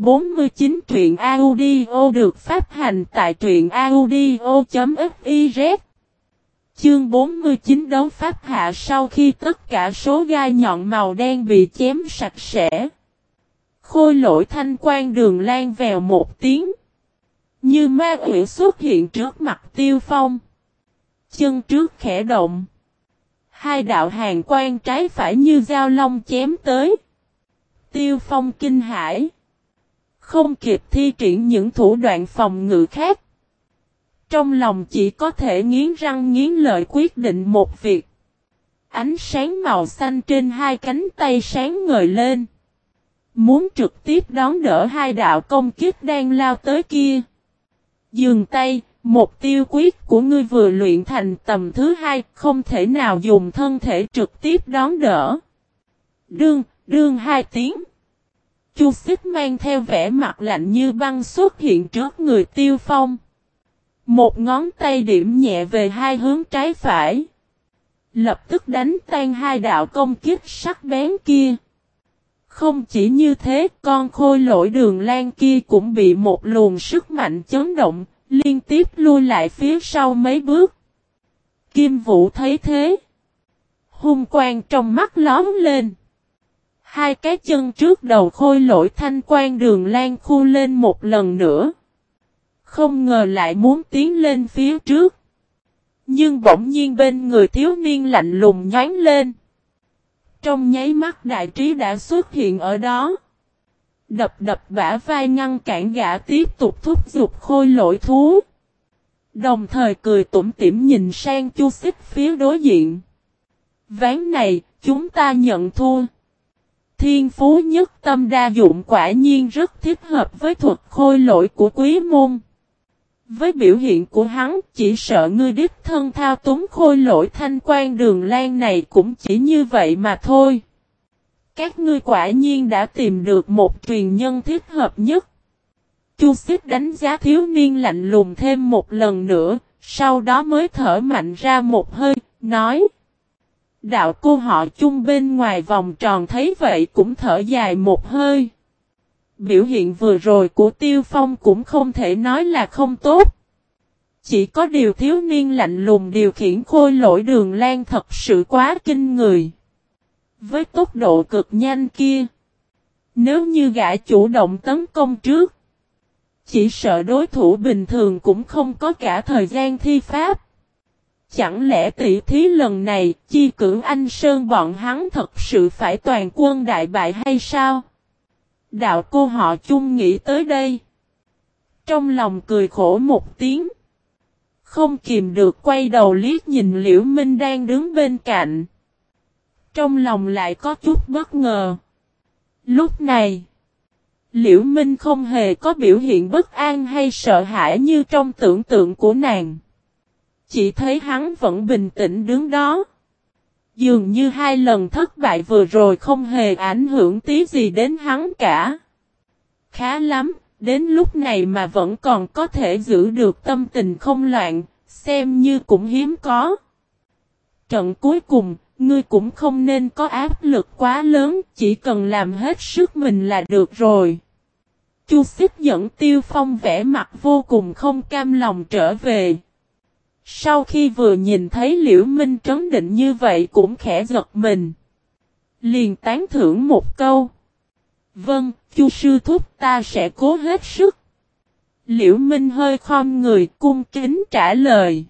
49 truyện audio được phát hành tại truyện audio.fiz. Chương 49 đấu pháp hạ. Sau khi tất cả số gai nhọn màu đen bị chém sạch sẽ, Khôi Lỗi thanh quan Đường Lan vèo một tiếng, như ma quỷ xuất hiện trước mặt Tiêu Phong. Chân trước khẽ động, hai đạo hàn quang trái phải như dao long chém tới. Tiêu Phong kinh hãi, không kịp thi triển những thủ đoạn phòng ngự khác. Trong lòng chỉ có thể nghiến răng nghiến lợi quyết định một việc. Ánh sáng màu xanh trên hai cánh tay sáng ngời lên, muốn trực tiếp đón đỡ hai đạo công kích đang lao tới kia. Dừng tay, một tiêu quyết của ngươi vừa luyện thành tầm thứ hai, không thể nào dùng thân thể trực tiếp đón đỡ. Đương hai tiếng. Chu Xích mang theo vẻ mặt lạnh như băng xuất hiện trước người Tiêu Phong. Một ngón tay điểm nhẹ về hai hướng trái phải, lập tức đánh tan hai đạo công kích sắc bén kia. Không chỉ như thế, con Khôi Lỗi Đường Lan kia cũng bị một luồng sức mạnh chấn động, liên tiếp lui lại phía sau mấy bước. Kim Vũ thấy thế, hung quang trong mắt lóm lên. Hai cái chân trước đầu Khôi Lỗi thanh quan Đường Lan khu lên một lần nữa. Không ngờ lại muốn tiến lên phía trước. Nhưng bỗng nhiên bên người thiếu niên lạnh lùng nhoáng lên. Trong nháy mắt đại trí đã xuất hiện ở đó. Đập bả vai ngăn cản gã tiếp tục thúc giục Khôi Lỗi thú. Đồng thời cười tủm tỉm nhìn sang Chu Xích phía đối diện. Ván này, chúng ta nhận thua. Thiên phú nhất tâm đa dụng quả nhiên rất thích hợp với thuật khôi lỗi của Quý môn. Với biểu hiện của hắn, chỉ sợ ngươi đích thân thao túng Khôi Lỗi thanh quan Đường Lan này cũng chỉ như vậy mà thôi. Các ngươi quả nhiên đã tìm được một truyền nhân thích hợp nhất. Chu Xích đánh giá thiếu niên lạnh lùng thêm một lần nữa, sau đó mới thở mạnh ra một hơi, nói. Đạo cô họ Chung bên ngoài vòng tròn thấy vậy cũng thở dài một hơi. Biểu hiện vừa rồi của Tiêu Phong cũng không thể nói là không tốt. Chỉ có điều thiếu niên lạnh lùng điều khiển Khôi Lỗi Đường Lan thật sự quá kinh người. Với tốc độ cực nhanh kia, nếu như gã chủ động tấn công trước, chỉ sợ đối thủ bình thường cũng không có cả thời gian thi pháp. Chẳng lẽ tỷ thí lần này, Chi Cửu Anh Sơn bọn hắn thật sự phải toàn quân đại bại hay sao? Đạo cô họ Chung nghĩ tới đây, trong lòng cười khổ một tiếng, không kìm được quay đầu liếc nhìn Liễu Minh đang đứng bên cạnh. Trong lòng lại có chút bất ngờ. Lúc này, Liễu Minh không hề có biểu hiện bất an hay sợ hãi như trong tưởng tượng của nàng. Chỉ thấy hắn vẫn bình tĩnh đứng đó. Dường như hai lần thất bại vừa rồi không hề ảnh hưởng tí gì đến hắn cả. Khá lắm, đến lúc này mà vẫn còn có thể giữ được tâm tình không loạn, xem như cũng hiếm có. Trận cuối cùng, ngươi cũng không nên có áp lực quá lớn, chỉ cần làm hết sức mình là được rồi. Chu Xích dẫn Tiêu Phong vẻ mặt vô cùng không cam lòng trở về. Sau khi vừa nhìn thấy Liễu Minh trấn định như vậy cũng khẽ giật mình. Liền tán thưởng một câu. Vâng, Chu sư thúc, ta sẽ cố hết sức. Liễu Minh hơi khom người cung kính trả lời.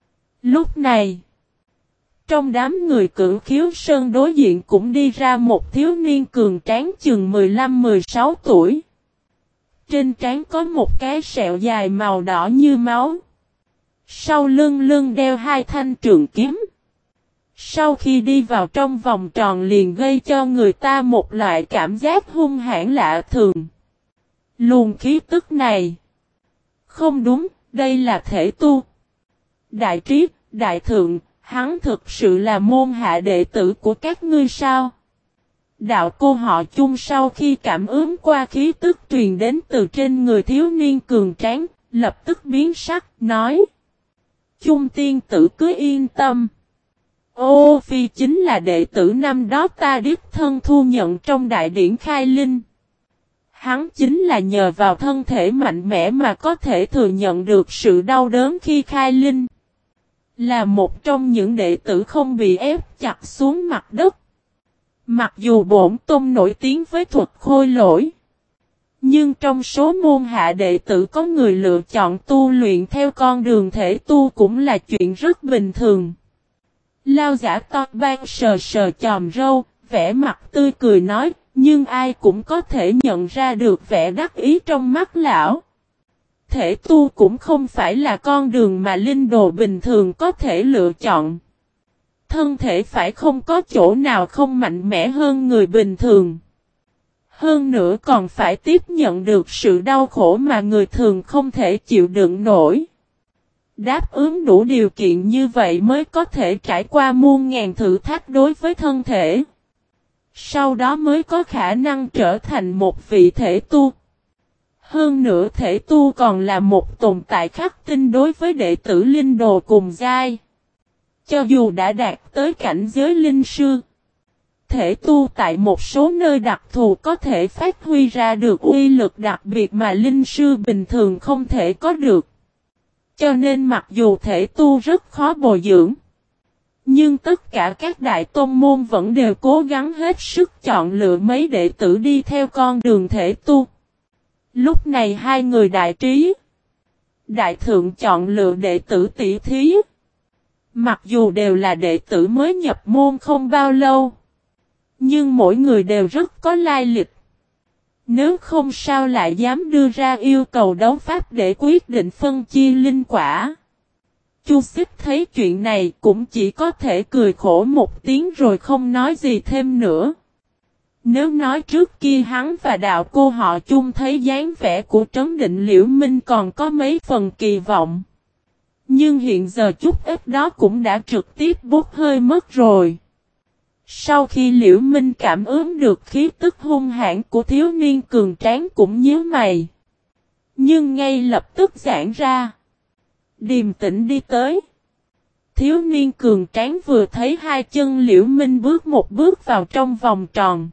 Lúc này, trong đám người Cửu Khiếu Sơn đối diện cũng đi ra một thiếu niên cường tráng chừng 15-16 tuổi. Trên trán có một cái sẹo dài màu đỏ như máu. Sau lưng đeo hai thanh trường kiếm. Sau khi đi vào trong vòng tròn liền gây cho người ta một loại cảm giác hung hãn lạ thường. Luồng khí tức này. Không đúng, đây là thể tu. Đại trí, đại thượng, hắn thực sự là môn hạ đệ tử của các ngươi sao? Đạo cô họ Chung sau khi cảm ứng qua khí tức truyền đến từ trên người thiếu niên cường tráng, lập tức biến sắc, nói. Chung tiên tử cứ yên tâm. Ô Phi chính là đệ tử năm đó ta đích thân thu nhận trong đại điển khai linh. Hắn chính là nhờ vào thân thể mạnh mẽ mà có thể thừa nhận được sự đau đớn khi khai linh. Là một trong những đệ tử không bị ép chặt xuống mặt đất. Mặc dù bổn tôn nổi tiếng với thuật khôi lỗi, nhưng trong số môn hạ đệ tử có người lựa chọn tu luyện theo con đường thể tu cũng là chuyện rất bình thường. Lao giả to ban sờ sờ chòm râu, vẻ mặt tươi cười nói, nhưng ai cũng có thể nhận ra được vẻ đắc ý trong mắt lão. Thể tu cũng không phải là con đường mà linh đồ bình thường có thể lựa chọn. Thân thể phải không có chỗ nào không mạnh mẽ hơn người bình thường. Hơn nữa còn phải tiếp nhận được sự đau khổ mà người thường không thể chịu đựng nổi. Đáp ứng đủ điều kiện như vậy mới có thể trải qua muôn ngàn thử thách đối với thân thể. Sau đó mới có khả năng trở thành một vị thể tu. Hơn nữa thể tu còn là một tồn tại khắc tinh đối với đệ tử linh đồ cùng giai. Cho dù đã đạt tới cảnh giới linh sư, thể tu tại một số nơi đặc thù có thể phát huy ra được uy lực đặc biệt mà linh sư bình thường không thể có được. Cho nên mặc dù thể tu rất khó bồi dưỡng, nhưng tất cả các đại tôn môn vẫn đều cố gắng hết sức chọn lựa mấy đệ tử đi theo con đường thể tu. Lúc này hai người đại trí, đại thượng chọn lựa đệ tử tỷ thí. Mặc dù đều là đệ tử mới nhập môn không bao lâu, nhưng mỗi người đều rất có lai lịch. Nếu không sao lại dám đưa ra yêu cầu đấu pháp để quyết định phân chia linh quả. Chu Xích thấy chuyện này cũng chỉ có thể cười khổ một tiếng rồi không nói gì thêm nữa. Nếu nói trước kia hắn và đạo cô họ chung thấy dáng vẻ của Trấn Định Liễu Minh còn có mấy phần kỳ vọng. Nhưng hiện giờ chút ít đó cũng đã trực tiếp bốc hơi mất rồi. Sau khi Liễu Minh cảm ứng được khí tức hung hãn của thiếu niên cường tráng cũng nhíu mày. Nhưng ngay lập tức giãn ra. Điềm tĩnh đi tới. Thiếu niên cường tráng vừa thấy hai chân Liễu Minh bước một bước vào trong vòng tròn.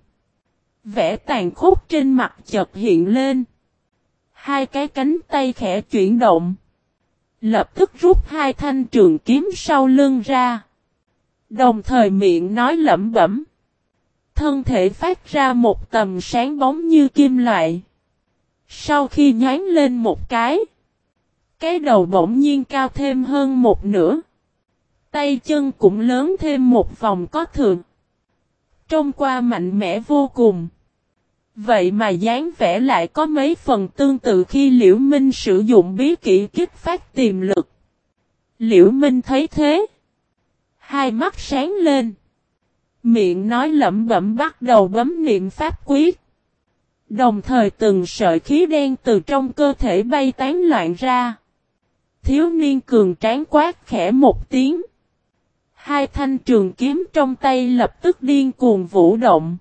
Vẻ tàn khốc trên mặt chợt hiện lên. Hai cái cánh tay khẽ chuyển động. Lập tức rút hai thanh trường kiếm sau lưng ra. Đồng thời miệng nói lẩm bẩm. Thân thể phát ra một tầm sáng bóng như kim loại. Sau khi nhoáng lên một cái đầu bỗng nhiên cao thêm hơn một nửa. Tay chân cũng lớn thêm một vòng có thừa. Trông qua mạnh mẽ vô cùng. Vậy mà dáng vẻ lại có mấy phần tương tự khi Liễu Minh sử dụng bí kỹ kích phát tiềm lực. Liễu Minh thấy thế. Hai mắt sáng lên. Miệng nói lẩm bẩm bắt đầu bấm niệm pháp quyết. Đồng thời từng sợi khí đen từ trong cơ thể bay tán loạn ra. Thiếu niên cường tráng quát khẽ một tiếng. Hai thanh trường kiếm trong tay lập tức điên cuồng vũ động.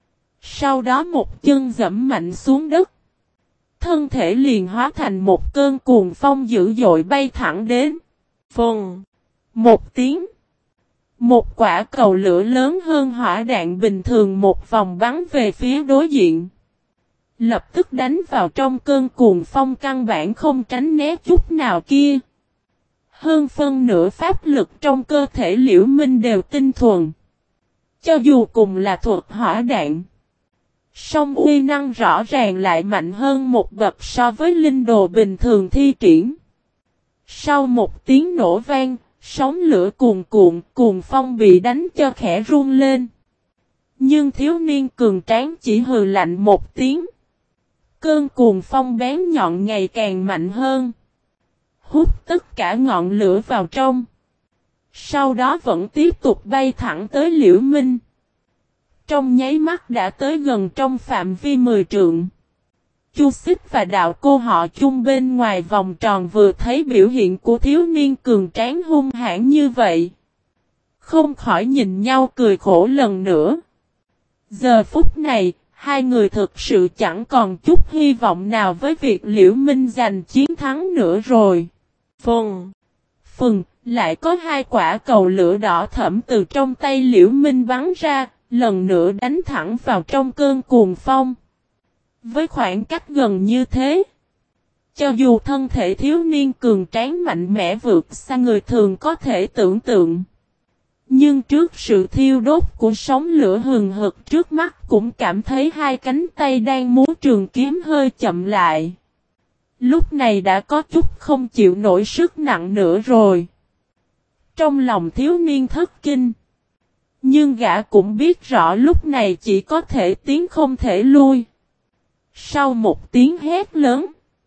Sau đó một chân giẫm mạnh xuống đất. Thân thể liền hóa thành một cơn cuồng phong dữ dội bay thẳng đến. Phùng. Một tiếng. Một quả cầu lửa lớn hơn hỏa đạn bình thường một vòng bắn về phía đối diện. Lập tức đánh vào trong cơn cuồng phong căn bản không tránh né chút nào kia. Hơn phân nửa pháp lực trong cơ thể Liễu Minh đều tinh thuần. Cho dù cùng là thuật hỏa đạn, song uy năng rõ ràng lại mạnh hơn một bậc so với linh đồ bình thường thi triển. Sau một tiếng nổ vang, sóng lửa cuồn cuộn, cuồng phong bị đánh cho khẽ run lên. Nhưng thiếu niên cường tráng chỉ hừ lạnh một tiếng. Cơn cuồng phong bén nhọn ngày càng mạnh hơn. Hút tất cả ngọn lửa vào trong. Sau đó vẫn tiếp tục bay thẳng tới Liễu Minh. Trong nháy mắt đã tới gần trong phạm vi 10 trượng. Chu Xích và đạo cô họ chung bên ngoài vòng tròn vừa thấy biểu hiện của thiếu niên cường tráng hung hãn như vậy. Không khỏi nhìn nhau cười khổ lần nữa. Giờ phút này, hai người thực sự chẳng còn chút hy vọng nào với việc Liễu Minh giành chiến thắng nữa rồi. Phừng, lại có hai quả cầu lửa đỏ thẫm từ trong tay Liễu Minh bắn ra, lần nữa đánh thẳng vào trong cơn cuồng phong. Với khoảng cách gần như thế, cho dù thân thể thiếu niên cường tráng mạnh mẽ vượt xa người thường có thể tưởng tượng, nhưng trước sự thiêu đốt của sóng lửa hừng hực trước mắt cũng cảm thấy hai cánh tay đang múa trường kiếm hơi chậm lại. Lúc này đã có chút không chịu nổi sức nặng nữa rồi. Trong lòng thiếu niên thất kinh. Nhưng gã cũng biết rõ lúc này chỉ có thể tiến không thể lui. Sau một tiếng hét lớn,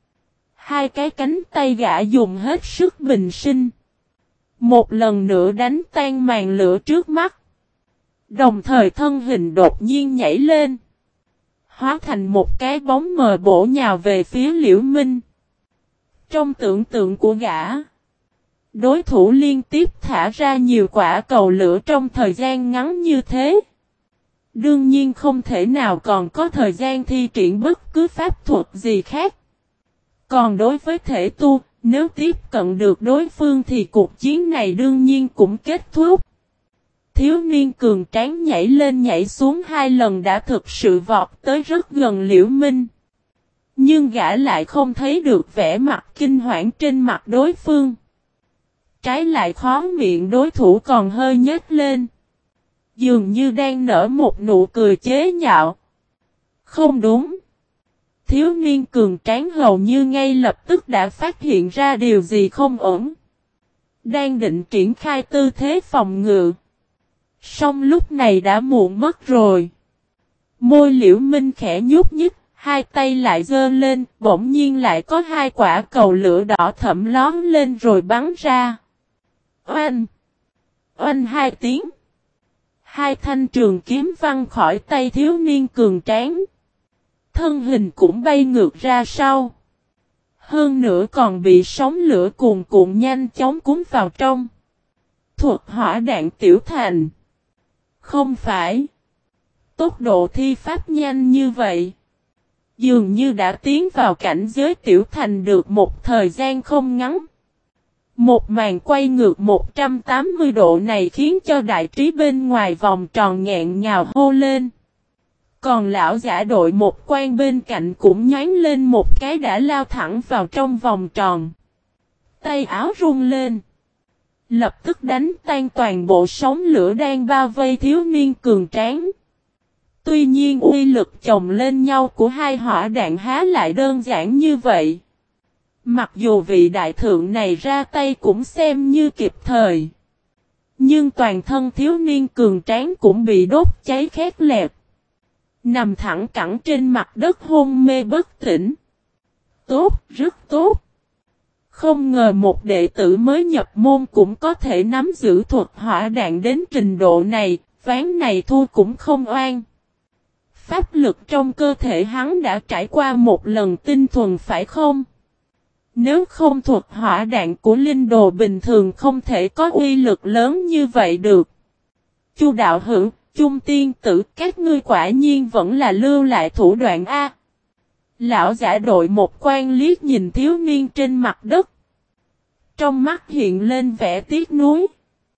hai cái cánh tay gã dùng hết sức bình sinh. Một lần nữa đánh tan màn lửa trước mắt. Đồng thời thân hình đột nhiên nhảy lên. Hóa thành một cái bóng mờ bổ nhào về phía Liễu Minh. Trong tưởng tượng của gã, đối thủ liên tiếp thả ra nhiều quả cầu lửa trong thời gian ngắn như thế. Đương nhiên không thể nào còn có thời gian thi triển bất cứ pháp thuật gì khác. Còn đối với thể tu, nếu tiếp cận được đối phương thì cuộc chiến này đương nhiên cũng kết thúc. Thiếu niên cường tráng nhảy lên nhảy xuống hai lần đã thực sự vọt tới rất gần Liễu Minh. Nhưng gã lại không thấy được vẻ mặt kinh hoảng trên mặt đối phương. Trái lại khóe miệng đối thủ còn hơi nhếch lên. Dường như đang nở một nụ cười chế nhạo. Không đúng. Thiếu niên cường tráng hầu như ngay lập tức đã phát hiện ra điều gì không ổn. Đang định triển khai tư thế phòng ngự. Song lúc này đã muộn mất rồi. Môi Liễu Minh khẽ nhúc nhích, hai tay lại giơ lên, bỗng nhiên lại có hai quả cầu lửa đỏ thẫm lóm lên rồi bắn ra. Oanh! Oanh hai tiếng. Hai thanh trường kiếm văng khỏi tay thiếu niên cường tráng. Thân hình cũng bay ngược ra sau. Hơn nữa còn bị sóng lửa cuồn cuộn nhanh chóng cuốn vào trong. Thuật hỏa đạn tiểu thành. Không phải. Tốc độ thi pháp nhanh như vậy. Dường như đã tiến vào cảnh giới tiểu thành được một thời gian không ngắn. Một màn quay ngược 180 độ này khiến cho đại trí bên ngoài vòng tròn nghẹn ngào hô lên. Còn lão giả đội một quan bên cạnh cũng nhoáng lên một cái đã lao thẳng vào trong vòng tròn. Tay áo rung lên. Lập tức đánh tan toàn bộ sóng lửa đang bao vây thiếu niên cường tráng. Tuy nhiên uy lực chồng lên nhau của hai hỏa đạn há lại đơn giản như vậy. Mặc dù vị đại thượng này ra tay cũng xem như kịp thời. Nhưng toàn thân thiếu niên cường tráng cũng bị đốt cháy khét lẹt. Nằm thẳng cẳng trên mặt đất hôn mê bất tỉnh. Tốt, rất tốt. Không ngờ một đệ tử mới nhập môn cũng có thể nắm giữ thuật hỏa đạn đến trình độ này, ván này thua cũng không oan. Pháp lực trong cơ thể hắn đã trải qua một lần tinh thuần phải không? Nếu không thuật hỏa đạn của linh đồ bình thường không thể có uy lực lớn như vậy được. Chu đạo hữu, Chung tiên tử, các ngươi quả nhiên vẫn là lưu lại thủ đoạn A. Lão giả đội một quan liếc nhìn thiếu niên trên mặt đất. Trong mắt hiện lên vẻ tiếc nuối.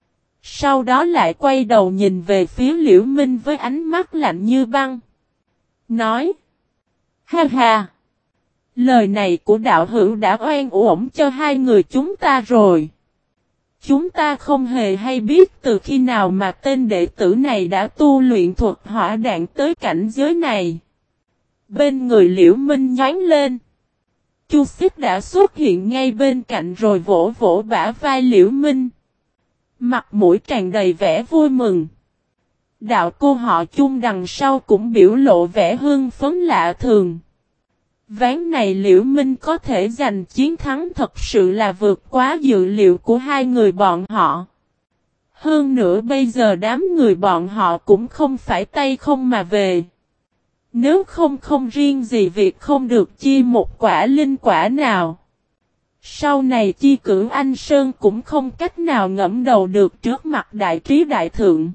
Sau đó lại quay đầu nhìn về phía Liễu Minh với ánh mắt lạnh như băng. Nói. Ha ha. Lời này của đạo hữu đã oan uổng cho hai người chúng ta rồi. Chúng ta không hề hay biết từ khi nào mà tên đệ tử này đã tu luyện thuật hỏa đạn tới cảnh giới này. Bên người Liễu Minh nhoáng lên. Chu Xích đã xuất hiện ngay bên cạnh rồi vỗ vỗ bả vai Liễu Minh. Mặt mũi tràn đầy vẻ vui mừng. Đạo cô họ Chung đằng sau cũng biểu lộ vẻ hưng phấn lạ thường. Ván này Liễu Minh có thể giành chiến thắng thật sự là vượt quá dự liệu của hai người bọn họ. Hơn nữa bây giờ đám người bọn họ cũng không phải tay không mà về. Nếu không riêng gì việc không được chia một quả linh quả nào. Sau này chi cử Anh Sơn cũng không cách nào ngẫm đầu được trước mặt đại trí đại thượng.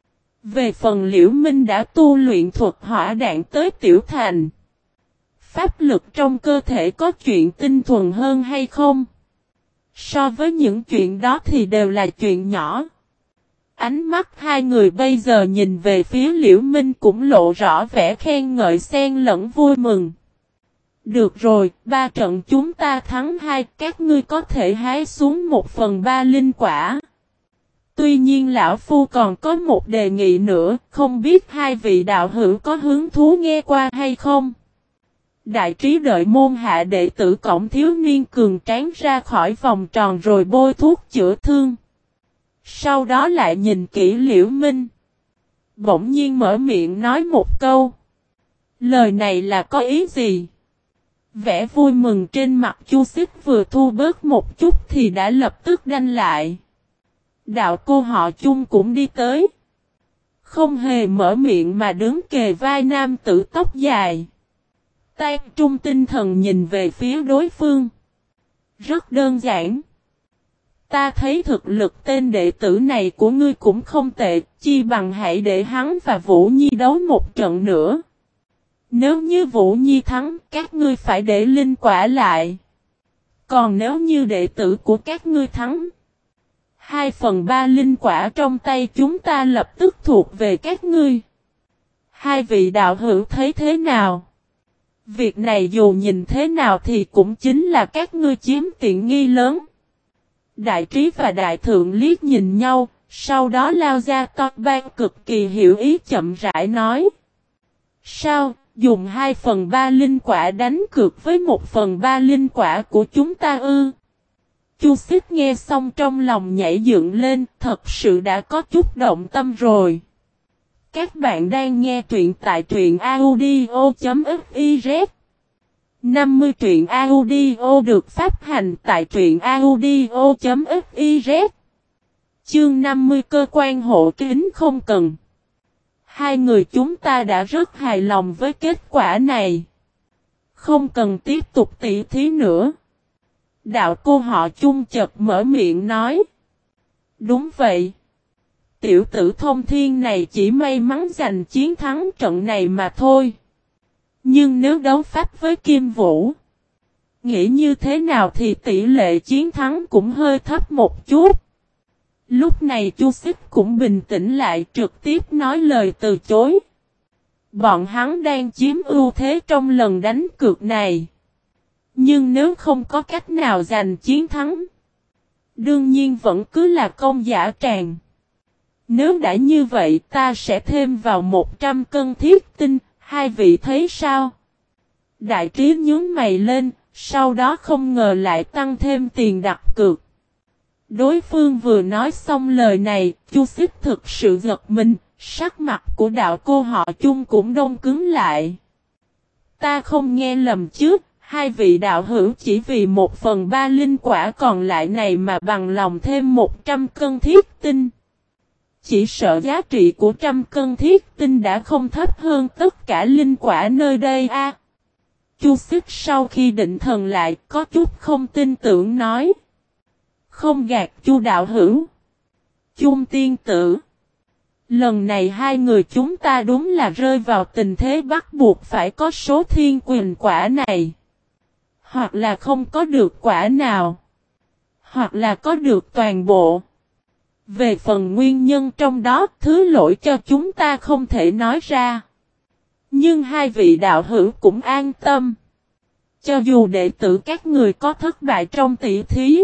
Về phần Liễu Minh đã tu luyện thuật hỏa đạn tới tiểu thành. Pháp lực trong cơ thể có chuyện tinh thuần hơn hay không? So với những chuyện đó thì đều là chuyện nhỏ. Ánh mắt hai người bây giờ nhìn về phía Liễu Minh cũng lộ rõ vẻ khen ngợi xen lẫn vui mừng. Được rồi, 3 trận chúng ta thắng 2, các ngươi có thể hái xuống 1/3 linh quả. Tuy nhiên lão phu còn có một đề nghị nữa, không biết hai vị đạo hữu có hứng thú nghe qua hay không? Đại trí đợi môn hạ đệ tử cổng thiếu niên cường tráng ra khỏi vòng tròn rồi bôi thuốc chữa thương. Sau đó lại nhìn kỹ Liễu Minh. Bỗng nhiên mở miệng nói một câu. Lời này là có ý gì? Vẻ vui mừng trên mặt Chu Xích vừa thu bớt một chút thì đã lập tức đanh lại. Đạo cô họ Chung cũng đi tới. Không hề mở miệng mà đứng kề vai nam tử tóc dài. Tan trung tinh thần nhìn về phía đối phương. Rất đơn giản. Ta thấy thực lực tên đệ tử này của ngươi cũng không tệ, chi bằng hãy để hắn và Vũ Nhi đấu một trận nữa. Nếu như Vũ Nhi thắng, các ngươi phải để linh quả lại. Còn nếu như đệ tử của các ngươi thắng, 2/3 linh quả trong tay chúng ta lập tức thuộc về các ngươi. Hai vị đạo hữu thấy thế nào? Việc này dù nhìn thế nào thì cũng chính là các ngươi chiếm tiện nghi lớn. Đại trí và đại thượng liếc nhìn nhau, sau đó lao ra to ban cực kỳ hiểu ý chậm rãi nói. Sao, dùng 2/3 linh quả đánh cược với 1/3 linh quả của chúng ta ư? Chu Xích nghe xong trong lòng nhảy dựng lên, thật sự đã có chút động tâm rồi. Các bạn đang nghe truyện tại truyện audio.fiz 50 truyện audio được phát hành tại truyện audio.fiz. Chương 50 cơ quan hộ kính không cần. Hai người chúng ta đã rất hài lòng với kết quả này. Không cần tiếp tục tỉ thí nữa. Đạo cô họ Chung chợt mở miệng nói. Đúng vậy. Tiểu tử Thông Thiên này chỉ may mắn giành chiến thắng trận này mà thôi. Nhưng nếu đấu pháp với Kim Vũ, nghĩ như thế nào thì tỷ lệ chiến thắng cũng hơi thấp một chút. Lúc này Chu Xích cũng bình tĩnh lại trực tiếp nói lời từ chối. Bọn hắn đang chiếm ưu thế trong lần đánh cược này. Nhưng nếu không có cách nào giành chiến thắng, đương nhiên vẫn cứ là công giả tràng. Nếu đã như vậy ta sẽ thêm vào 100 cân thiết tinh, hai vị thấy sao? Đại trí nhướng mày lên, sau đó không ngờ lại tăng thêm tiền đặt cược. Đối phương vừa nói xong lời này, Chu Xích thực sự giật mình, sắc mặt của đạo cô họ Chung cũng đông cứng lại. Ta không nghe lầm chứ, hai vị đạo hữu chỉ vì 1/3 linh quả còn lại này mà bằng lòng thêm 100 cân thiết tinh. Chỉ sợ giá trị của 100 cân thiết tinh đã không thấp hơn tất cả linh quả nơi đây a. Chu Xích sau khi định thần lại có chút không tin tưởng nói. Không gạt Chu đạo hữu. Chung tiên tử. Lần này hai người chúng ta đúng là rơi vào tình thế bắt buộc phải có số thiên quyền quả này. Hoặc là không có được quả nào. Hoặc là có được toàn bộ. Về phần nguyên nhân trong đó, thứ lỗi cho chúng ta không thể nói ra. Nhưng hai vị đạo hữu cũng an tâm. Cho dù đệ tử các người có thất bại trong tỷ thí,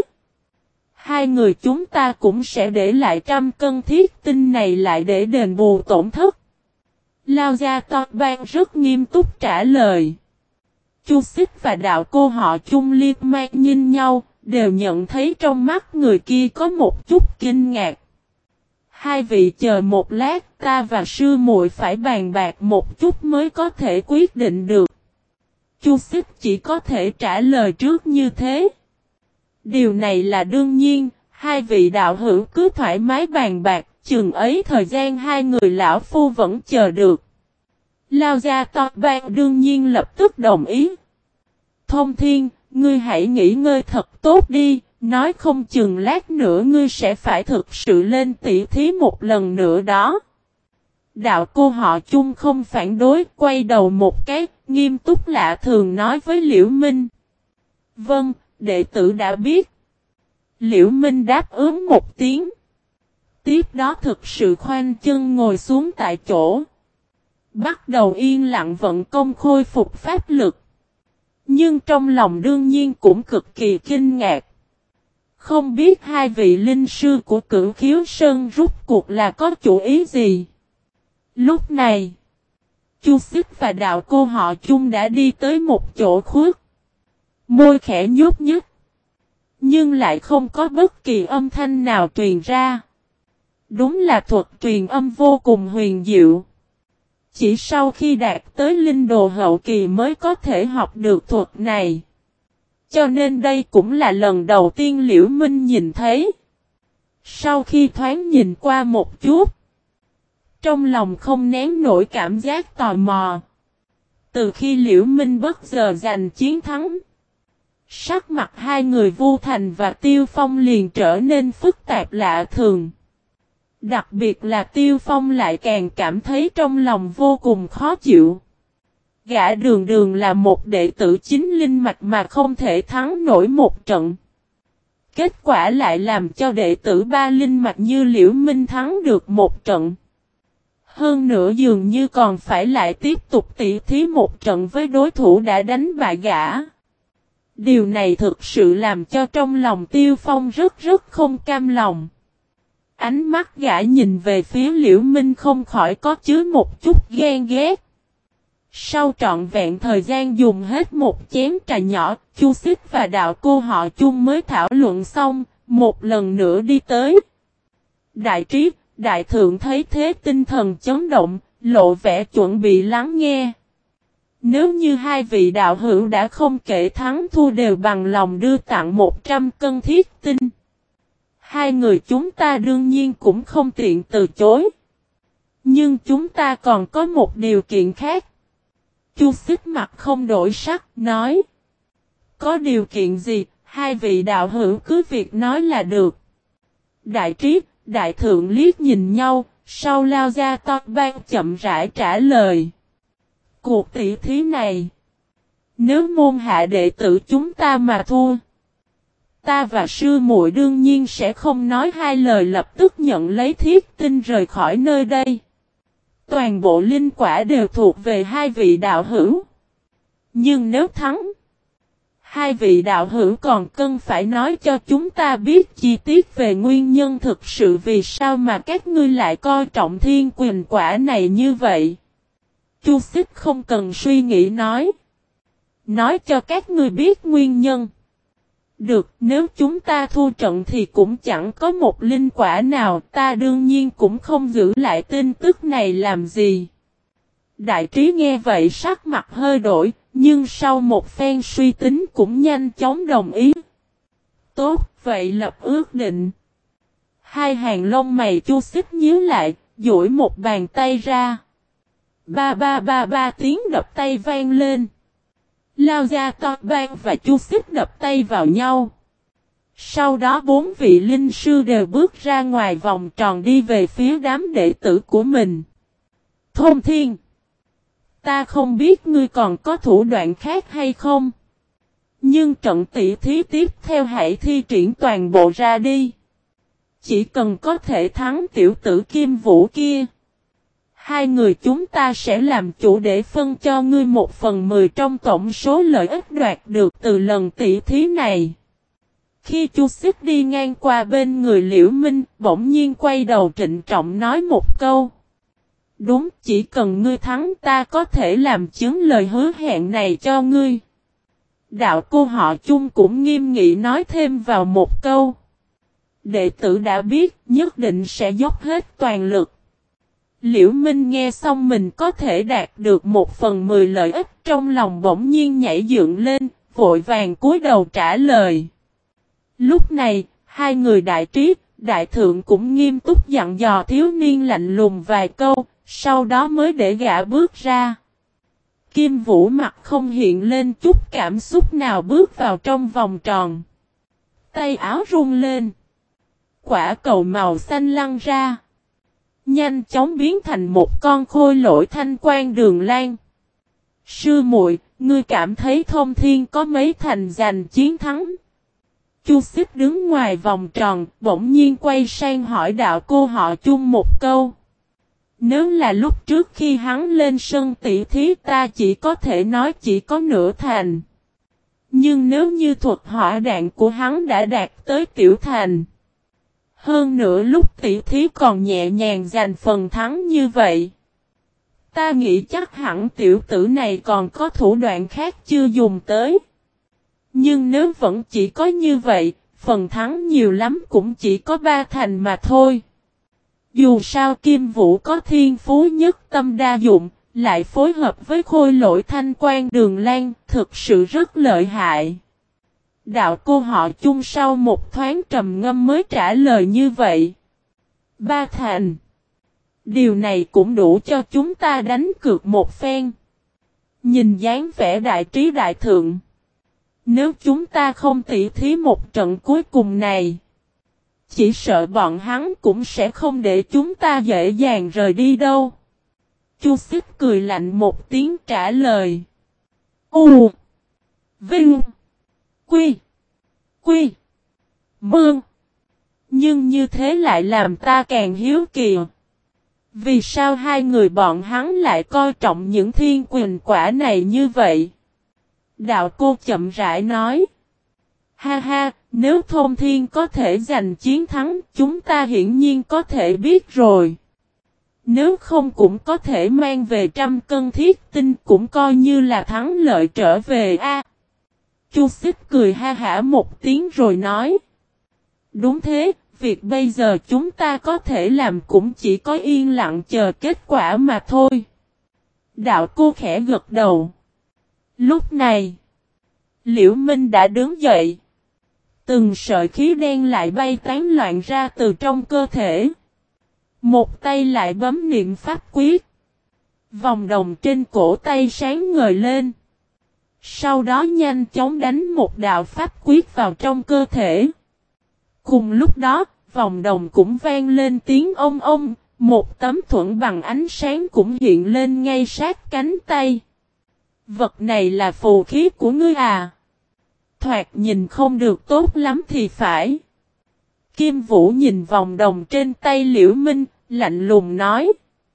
hai người chúng ta cũng sẽ để lại 100 cân thiết tinh này lại để đền bù tổn thất. Lao Gia To Ban rất nghiêm túc trả lời. Chu Xích và đạo cô họ Chung liếc mắt nhìn nhau, đều nhận thấy trong mắt người kia có một chút kinh ngạc. Hai vị chờ một lát, ta và sư muội phải bàn bạc một chút mới có thể quyết định được. Chu Xích chỉ có thể trả lời trước như thế. Điều này là đương nhiên, hai vị đạo hữu cứ thoải mái bàn bạc, chừng ấy thời gian hai người lão phu vẫn chờ được. Lao Gia To Ban đương nhiên lập tức đồng ý. Thông Thiên, ngươi hãy nghỉ ngơi thật tốt đi, nói không chừng lát nữa ngươi sẽ phải thực sự lên tỷ thí một lần nữa đó. Đạo cô họ Chung không phản đối, quay đầu một cái, nghiêm túc lạ thường nói với Liễu Minh. Vâng, đệ tử đã biết. Liễu Minh đáp ứng một tiếng. tiếp đó thực sự khoanh chân ngồi xuống tại chỗ. Bắt đầu yên lặng vận công khôi phục pháp lực. Nhưng trong lòng đương nhiên cũng cực kỳ kinh ngạc. Không biết hai vị linh sư của Cửu Khiếu Sơn rút cuộc là có chủ ý gì. Lúc này, Chu Xích và đạo cô họ Chung đã đi tới một chỗ khuất. Môi khẽ nhúc nhích. Nhưng lại không có bất kỳ âm thanh nào truyền ra. Đúng là thuật truyền âm vô cùng huyền diệu. Chỉ sau khi đạt tới linh đồ hậu kỳ mới có thể học được thuật này. Cho nên đây cũng là lần đầu tiên Liễu Minh nhìn thấy. Sau khi thoáng nhìn qua một chút, trong lòng không nén nổi cảm giác tò mò. Từ khi Liễu Minh bất giờ giành chiến thắng, sắc mặt hai người Vu Thành và Tiêu Phong liền trở nên phức tạp lạ thường. Đặc biệt là Tiêu Phong lại càng cảm thấy trong lòng vô cùng khó chịu. Gã đường đường là một đệ tử chính linh mạch mà không thể thắng nổi một trận. Kết quả lại làm cho đệ tử ba linh mạch như Liễu Minh thắng được một trận. Hơn nữa dường như còn phải lại tiếp tục tỉ thí một trận với đối thủ đã đánh bại gã. Điều này thực sự làm cho trong lòng Tiêu Phong rất không cam lòng. Ánh mắt gã nhìn về phía Liễu Minh không khỏi có chứa một chút ghen ghét. Sau trọn vẹn thời gian dùng hết một chén trà nhỏ, Chu Xích và đạo cô họ Chung mới thảo luận xong, một lần nữa đi tới. Đại trí, đại thượng thấy thế tinh thần chấn động, lộ vẻ chuẩn bị lắng nghe. Nếu như hai vị đạo hữu đã không kể thắng thua đều bằng lòng đưa tặng 100 cân thiết tinh. Hai người chúng ta đương nhiên cũng không tiện từ chối. Nhưng chúng ta còn có một điều kiện khác. Chu Xích mặt không đổi sắc, nói. Có điều kiện gì, hai vị đạo hữu cứ việc nói là được. Đại trí, đại thượng liếc nhìn nhau, sau lao ra to ban chậm rãi trả lời. Cuộc tỷ thí này, nếu môn hạ đệ tử chúng ta mà thua, ta và sư muội đương nhiên sẽ không nói hai lời lập tức nhận lấy thiết tinh rời khỏi nơi đây. Toàn bộ linh quả đều thuộc về hai vị đạo hữu. Nhưng nếu thắng, hai vị đạo hữu còn cần phải nói cho chúng ta biết chi tiết về nguyên nhân thực sự vì sao mà các ngươi lại coi trọng thiên quyền quả này như vậy. Chu Xích không cần suy nghĩ nói. Nói cho các ngươi biết nguyên nhân. Được, nếu chúng ta thua trận thì cũng chẳng có một linh quả nào, ta đương nhiên cũng không giữ lại tin tức này làm gì. Đại trí nghe vậy sắc mặt hơi đổi, nhưng sau một phen suy tính cũng nhanh chóng đồng ý. Tốt, vậy lập ước định. Hai hàng lông mày Chu Xích nhíu lại, duỗi một bàn tay ra. Ba ba ba ba tiếng đập tay vang lên. Lao ra to ban và Chu Xích đập tay vào nhau. Sau đó bốn vị linh sư đều bước ra ngoài vòng tròn đi về phía đám đệ tử của mình. Thôn Thiên, ta không biết ngươi còn có thủ đoạn khác hay không. Nhưng trận tỷ thí tiếp theo hãy thi triển toàn bộ ra đi. Chỉ cần có thể thắng tiểu tử Kim Vũ kia, hai người chúng ta sẽ làm chủ để phân cho ngươi 1/10 trong tổng số lợi ích đoạt được từ lần tỷ thí này. Khi Chu Xích đi ngang qua bên người Liễu Minh, bỗng nhiên quay đầu trịnh trọng nói một câu. Đúng, chỉ cần ngươi thắng ta có thể làm chứng lời hứa hẹn này cho ngươi. Đạo cô họ Chung cũng nghiêm nghị nói thêm vào một câu. Đệ tử đã biết, nhất định sẽ dốc hết toàn lực. Liễu Minh nghe xong mình có thể đạt được 1/10 lợi ích trong lòng bỗng nhiên nhảy dựng lên, vội vàng cúi đầu trả lời. Lúc này, hai người đại trí, đại thượng cũng nghiêm túc dặn dò thiếu niên lạnh lùng vài câu, sau đó mới để gã bước ra. Kim Vũ mặt không hiện lên chút cảm xúc nào bước vào trong vòng tròn. Tay áo rung lên. Quả cầu màu xanh lăn ra. Nhanh chóng biến thành một con khôi lỗi thanh quan đường lan. Sư muội, ngươi cảm thấy Thông Thiên có mấy thành giành chiến thắng? Chu Xích đứng ngoài vòng tròn, bỗng nhiên quay sang hỏi đạo cô họ chung một câu. Nếu là lúc trước khi hắn lên sân tỷ thí ta chỉ có thể nói chỉ có nửa thành. Nhưng nếu như thuật hỏa đạn của hắn đã đạt tới tiểu thành. Hơn nữa lúc tỷ thí còn nhẹ nhàng giành phần thắng như vậy. Ta nghĩ chắc hẳn tiểu tử này còn có thủ đoạn khác chưa dùng tới. Nhưng nếu vẫn chỉ có như vậy, phần thắng nhiều lắm cũng chỉ có 3 thành mà thôi. Dù sao Kim Vũ có thiên phú nhất tâm đa dụng, lại phối hợp với khôi lỗi thanh quan Đường Lan, thực sự rất lợi hại. Đạo cô họ chung sau một thoáng trầm ngâm mới trả lời như vậy. 3 thành. Điều này cũng đủ cho chúng ta đánh cược một phen. Nhìn dáng vẻ đại trí đại thượng. Nếu chúng ta không tỉ thí một trận cuối cùng này, chỉ sợ bọn hắn cũng sẽ không để chúng ta dễ dàng rời đi đâu. Chu Xích cười lạnh một tiếng trả lời. U. Vinh. Quy. Quy. Mương. Nhưng như thế lại làm ta càng hiếu kỳ. Vì sao hai người bọn hắn lại coi trọng những thiên quyền quả này như vậy? Đạo cô chậm rãi nói. Ha ha, nếu Thôn Thiên có thể giành chiến thắng, chúng ta hiển nhiên có thể biết rồi. Nếu không cũng có thể mang về 100 cân thiết tinh cũng coi như là thắng lợi trở về a. Chu Xích cười ha hả một tiếng rồi nói. Đúng thế, việc bây giờ chúng ta có thể làm cũng chỉ có yên lặng chờ kết quả mà thôi. Đạo cô khẽ gật đầu. Lúc này, Liễu Minh đã đứng dậy. Từng sợi khí đen lại bay tán loạn ra từ trong cơ thể. Một tay lại bấm niệm pháp quyết. Vòng đồng trên cổ tay sáng ngời lên. Sau đó nhanh chóng đánh một đạo pháp quyết vào trong cơ thể. Cùng lúc đó, vòng đồng cũng vang lên tiếng ông ông, một tấm thuẫn bằng ánh sáng cũng hiện lên ngay sát cánh tay. Vật này là phù khí của ngươi à? Thoạt nhìn không được tốt lắm thì phải. Kim Vũ nhìn vòng đồng trên tay Liễu Minh, lạnh lùng nói.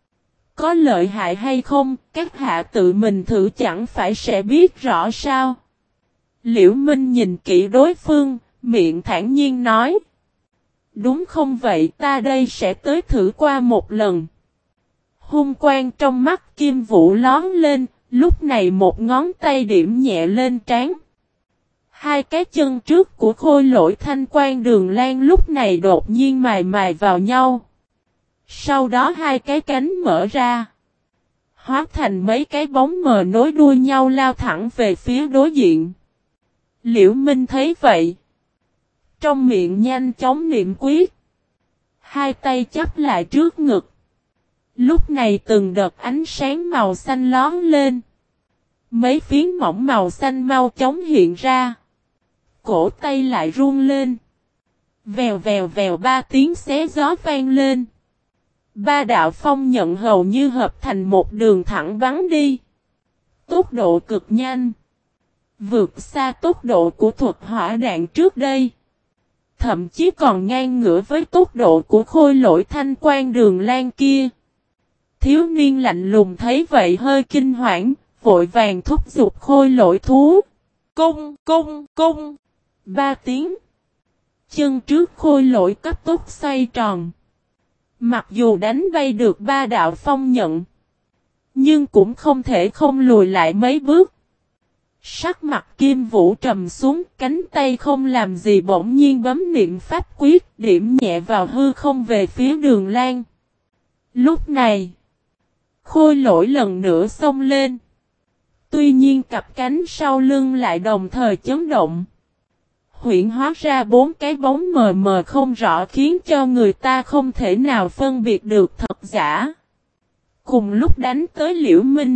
Có lợi hại hay không, các hạ tự mình thử chẳng phải sẽ biết rõ sao. Liễu Minh nhìn kỹ đối phương, miệng thản nhiên nói. Đúng không vậy ta đây sẽ tới thử qua một lần. Hung quang trong mắt Kim Vũ lón lên, lúc này một ngón tay điểm nhẹ lên trán. Hai cái chân trước của khôi lỗi thanh quan Đường Lan lúc này đột nhiên mài mài vào nhau. Sau đó hai cái cánh mở ra. Hóa thành mấy cái bóng mờ nối đuôi nhau lao thẳng về phía đối diện. Liễu Minh thấy vậy. Trong miệng nhanh chóng niệm quyết. Hai tay chắp lại trước ngực. Lúc này từng đợt ánh sáng màu xanh lón lên. Mấy phiến mỏng màu xanh mau chóng hiện ra. Cổ tay lại run lên. Vèo vèo vèo 3 tiếng xé gió vang lên. 3 đạo phong nhận hầu như hợp thành một đường thẳng bắn đi. Tốc độ cực nhanh. Vượt xa tốc độ của thuật hỏa đạn trước đây. Thậm chí còn ngang ngửa với tốc độ của khôi lỗi thanh quan Đường Lan kia. Thiếu niên lạnh lùng thấy vậy hơi kinh hoảng, vội vàng thúc giục khôi lỗi thú. Cung, cung, cung. 3 tiếng. Chân trước khôi lỗi cấp tốc xoay tròn. Mặc dù đánh bay được 3 đạo phong nhận, nhưng cũng không thể không lùi lại mấy bước. Sắc mặt Kim Vũ trầm xuống, cánh tay không làm gì bỗng nhiên bấm niệm pháp quyết, điểm nhẹ vào hư không về phía Đường Lan. Lúc này, khôi lỗi lần nữa xông lên. Tuy nhiên cặp cánh sau lưng lại đồng thời chấn động. Huyễn hóa ra 4 cái bóng mờ mờ không rõ khiến cho người ta không thể nào phân biệt được thật giả. Cùng lúc đánh tới Liễu Minh.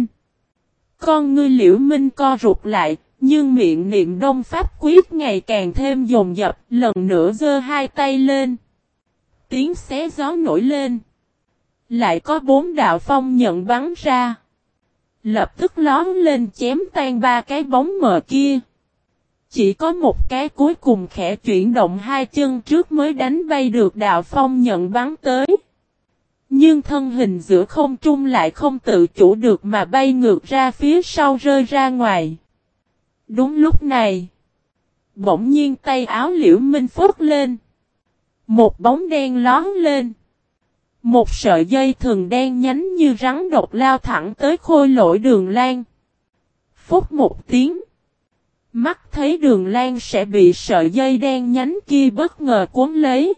Con ngươi Liễu Minh co rụt lại, nhưng miệng niệm đông pháp quyết ngày càng thêm dồn dập, lần nữa giơ hai tay lên. Tiếng xé gió nổi lên. Lại có 4 đạo phong nhận bắn ra. Lập tức lón lên chém tan 3 cái bóng mờ kia. Chỉ có một cái cuối cùng khẽ chuyển động hai chân trước mới đánh bay được đạo phong nhận bắn tới. Nhưng thân hình giữa không trung lại không tự chủ được mà bay ngược ra phía sau rơi ra ngoài. Đúng lúc này, bỗng nhiên tay áo Liễu Minh phất lên. Một bóng đen lóe lên. Một sợi dây thừng đen nhánh như rắn độc lao thẳng tới Khôi Lỗi Đường Lan. Phút một tiếng. Mắt thấy Đường Lan sẽ bị sợi dây đen nhánh kia bất ngờ cuốn lấy.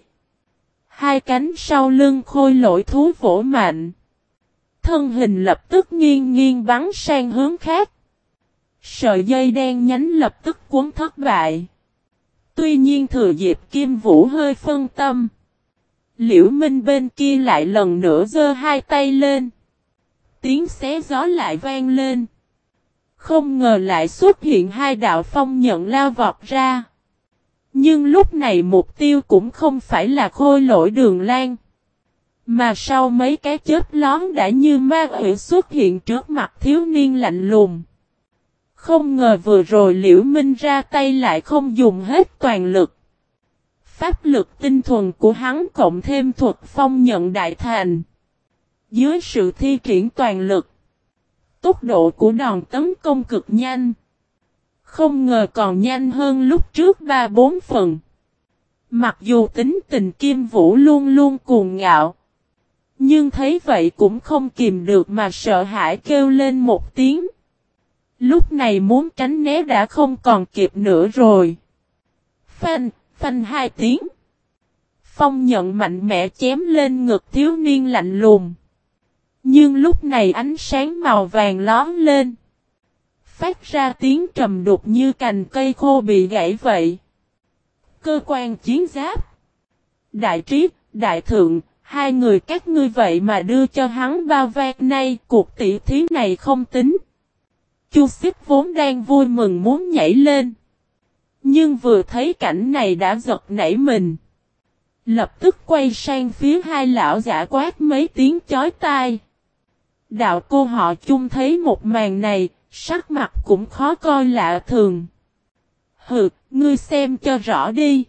Hai cánh sau lưng Khôi Lỗi thú vỗ mạnh. Thân hình lập tức nghiêng nghiêng bắn sang hướng khác. Sợi dây đen nhánh lập tức cuốn thất bại. Tuy nhiên thừa dịp Kim Vũ hơi phân tâm. Liễu Minh bên kia lại lần nữa giơ hai tay lên. Tiếng xé gió lại vang lên. Không ngờ lại xuất hiện hai đạo phong nhận lao vọt ra. Nhưng lúc này mục tiêu cũng không phải là Khôi Lỗi Đường Lan. Mà sau mấy cái chớp lón đã như ma quỷ xuất hiện trước mặt thiếu niên lạnh lùng. Không ngờ vừa rồi Liễu Minh ra tay lại không dùng hết toàn lực. Pháp lực tinh thuần của hắn cộng thêm thuật phong nhận đại thành. Dưới sự thi triển toàn lực, tốc độ của đòn tấn công cực nhanh. Không ngờ còn nhanh hơn lúc trước 3-4 phần. Mặc dù tính tình Kim Vũ luôn luôn cuồng ngạo. Nhưng thấy vậy cũng không kìm được mà sợ hãi kêu lên một tiếng. Lúc này muốn tránh né đã không còn kịp nữa rồi. Phanh, phanh hai tiếng. Phong nhận mạnh mẽ chém lên ngực thiếu niên lạnh lùng. Nhưng lúc này ánh sáng màu vàng lóe lên. Phát ra tiếng trầm đục như cành cây khô bị gãy vậy. Cơ quan chiến giáp. Đại trí, đại thượng, hai người các ngươi vậy mà đưa cho hắn bao vây nay, cuộc tỷ thí này không tính. Chu Xích vốn đang vui mừng muốn nhảy lên. Nhưng vừa thấy cảnh này đã giật nảy mình. Lập tức quay sang phía hai lão giả quát mấy tiếng chói tai. Đạo cô họ Chung thấy một màn này, sắc mặt cũng khó coi lạ thường. Hừ, ngươi xem cho rõ đi.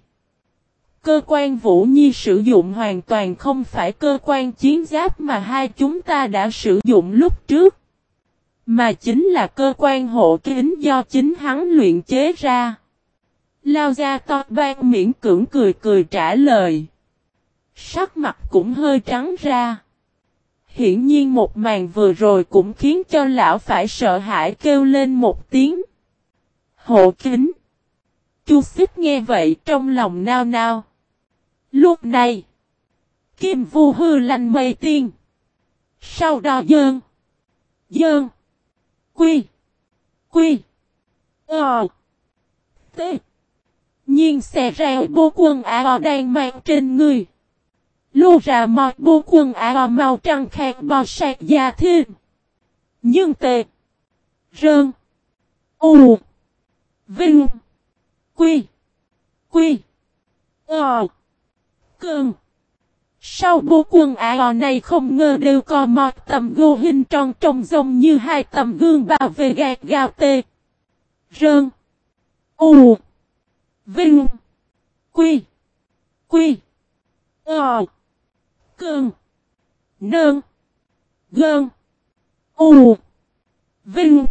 Cơ quan Vũ Nhi sử dụng hoàn toàn không phải cơ quan chiến giáp mà hai chúng ta đã sử dụng lúc trước. Mà chính là cơ quan hộ kính do chính hắn luyện chế ra. Lao ra to ban miễn cưỡng cười trả lời. Sắc mặt cũng hơi trắng ra. Hiển nhiên một màn vừa rồi cũng khiến cho lão phải sợ hãi kêu lên một tiếng. Hộ kính. Chu Xích nghe vậy trong lòng nao nao. Lúc này, Kim Vu hư lanh mây tiên. Sau đó dơn. Quy. T. Nhiên xè ra bộ quần áo đang mang trên người. Lô ra một bộ quần áo màu trắng khác bò sạc da thịt. Nhưng tệ. Rơn. U. Vinh. Quy. Cơn. Sau bộ quần áo này không ngờ đều có một tầm gỗ hình tròn trông giống như hai tầm gương bảo vệ gạt gạo tê. Rơn. U. Vinh. Quy. Cơn. Nơn. Gơn. U. Vinh.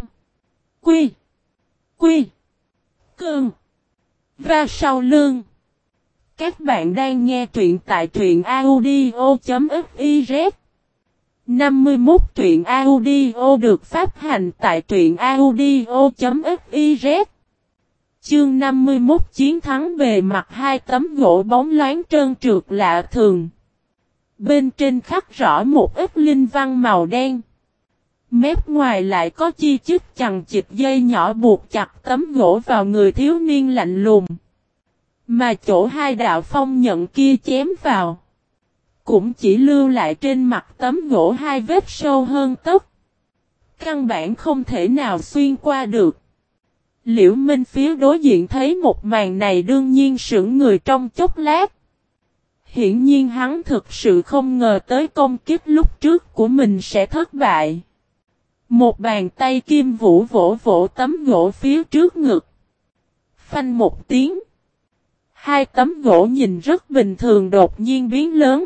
Quy. Cơn. Và sau lưng. Các bạn đang nghe truyện tại truyện audio.fiz 51 truyện audio được phát hành tại truyện audio.fiz. Chương 51 chiến thắng bề mặt hai tấm gỗ bóng loáng trơn trượt lạ thường. Bên trên khắc rõ một ít linh văn màu đen. Mép ngoài lại có chi chít chằng chịt dây nhỏ buộc chặt tấm gỗ vào người thiếu niên lạnh lùng. Mà chỗ hai đạo phong nhận kia chém vào. Cũng chỉ lưu lại trên mặt tấm gỗ hai vết sâu hơn tấc. Căn bản không thể nào xuyên qua được. Liễu Minh phía đối diện thấy một màn này đương nhiên sững người trong chốc lát. Hiển nhiên hắn thực sự không ngờ tới công kích lúc trước của mình sẽ thất bại. Một bàn tay Kim Vũ vỗ vỗ tấm gỗ phía trước ngực. Phanh một tiếng. Hai tấm gỗ nhìn rất bình thường đột nhiên biến lớn.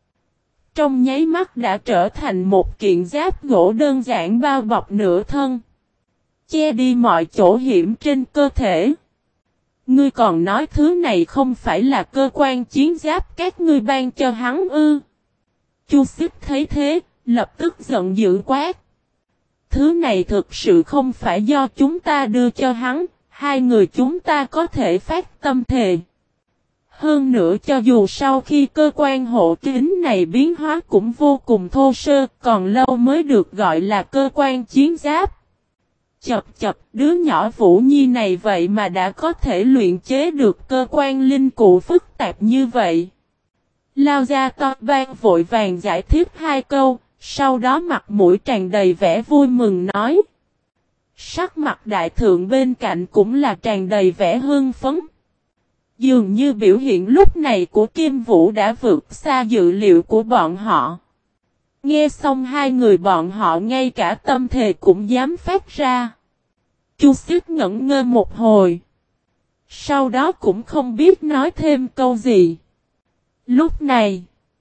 Trong nháy mắt đã trở thành một kiện giáp gỗ đơn giản bao bọc nửa thân. Che đi mọi chỗ hiểm trên cơ thể. Ngươi còn nói thứ này không phải là cơ quan chiến giáp các ngươi ban cho hắn ư. Chu Xích thấy thế, lập tức giận dữ quát. Thứ này thực sự không phải do chúng ta đưa cho hắn, hai người chúng ta có thể phát tâm thề. Hơn nữa cho dù sau khi cơ quan hộ kính này biến hóa cũng vô cùng thô sơ, còn lâu mới được gọi là cơ quan chiến giáp. Chập chập, đứa nhỏ Vũ Nhi này vậy mà đã có thể luyện chế được cơ quan linh cụ phức tạp như vậy. Lao ra to ban vội vàng giải thích hai câu, sau đó mặt mũi tràn đầy vẻ vui mừng nói. Sắc mặt đại thượng bên cạnh cũng là tràn đầy vẻ hưng phấn. Dường như biểu hiện lúc này của Kim Vũ đã vượt xa dự liệu của bọn họ. Nghe xong hai người bọn họ ngay cả tâm thề cũng dám phát ra. Chu Xích ngẩn ngơ một hồi. Sau đó cũng không biết nói thêm câu gì. Lúc này,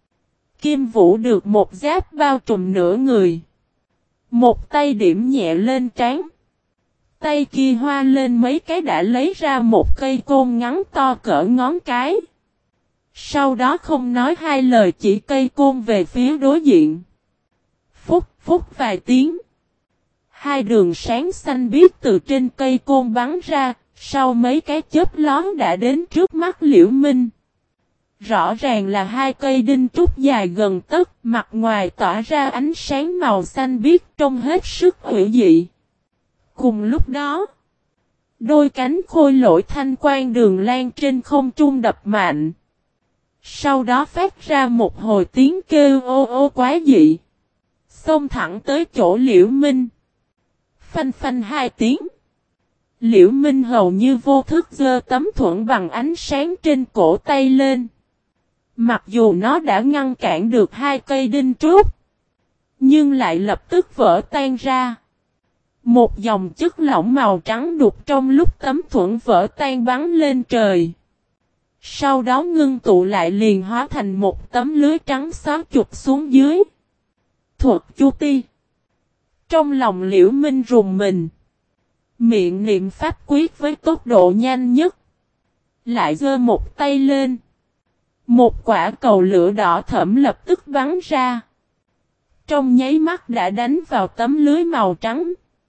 Kim Vũ được một giáp bao trùm nửa người. Một tay điểm nhẹ lên trán. Tay kia hoa lên mấy cái đã lấy ra một cây côn ngắn to cỡ ngón cái. Sau đó không nói hai lời chỉ cây côn về phía đối diện. Phúc phúc vài tiếng. Hai đường sáng xanh biếc từ trên cây côn bắn ra, sau mấy cái chớp lón đã đến trước mắt Liễu Minh. Rõ ràng là hai cây đinh trúc dài gần tấc, mặt ngoài tỏa ra ánh sáng màu xanh biếc trông hết sức hữu dị. Cùng lúc đó, đôi cánh khôi lỗi thanh quang đường lan trên không trung đập mạnh. Sau đó phát ra một hồi tiếng kêu ô ô quá dị. Xông thẳng tới chỗ Liễu Minh. Phanh phanh hai tiếng. Liễu Minh hầu như vô thức giơ tấm thuẫn bằng ánh sáng trên cổ tay lên. Mặc dù nó đã ngăn cản được hai cây đinh trúc, nhưng lại lập tức vỡ tan ra. Một dòng chất lỏng màu trắng đục trong lúc tấm thuẫn vỡ tan bắn lên trời. Sau đó ngưng tụ lại liền hóa thành một tấm lưới trắng xóa chụp xuống dưới. Thuật Chu Ti. Trong lòng Liễu Minh rùng mình. Miệng niệm pháp quyết với tốc độ nhanh nhất. Lại giơ một tay lên. Một quả cầu lửa đỏ thẫm lập tức bắn ra. Trong nháy mắt đã đánh vào tấm lưới màu trắng.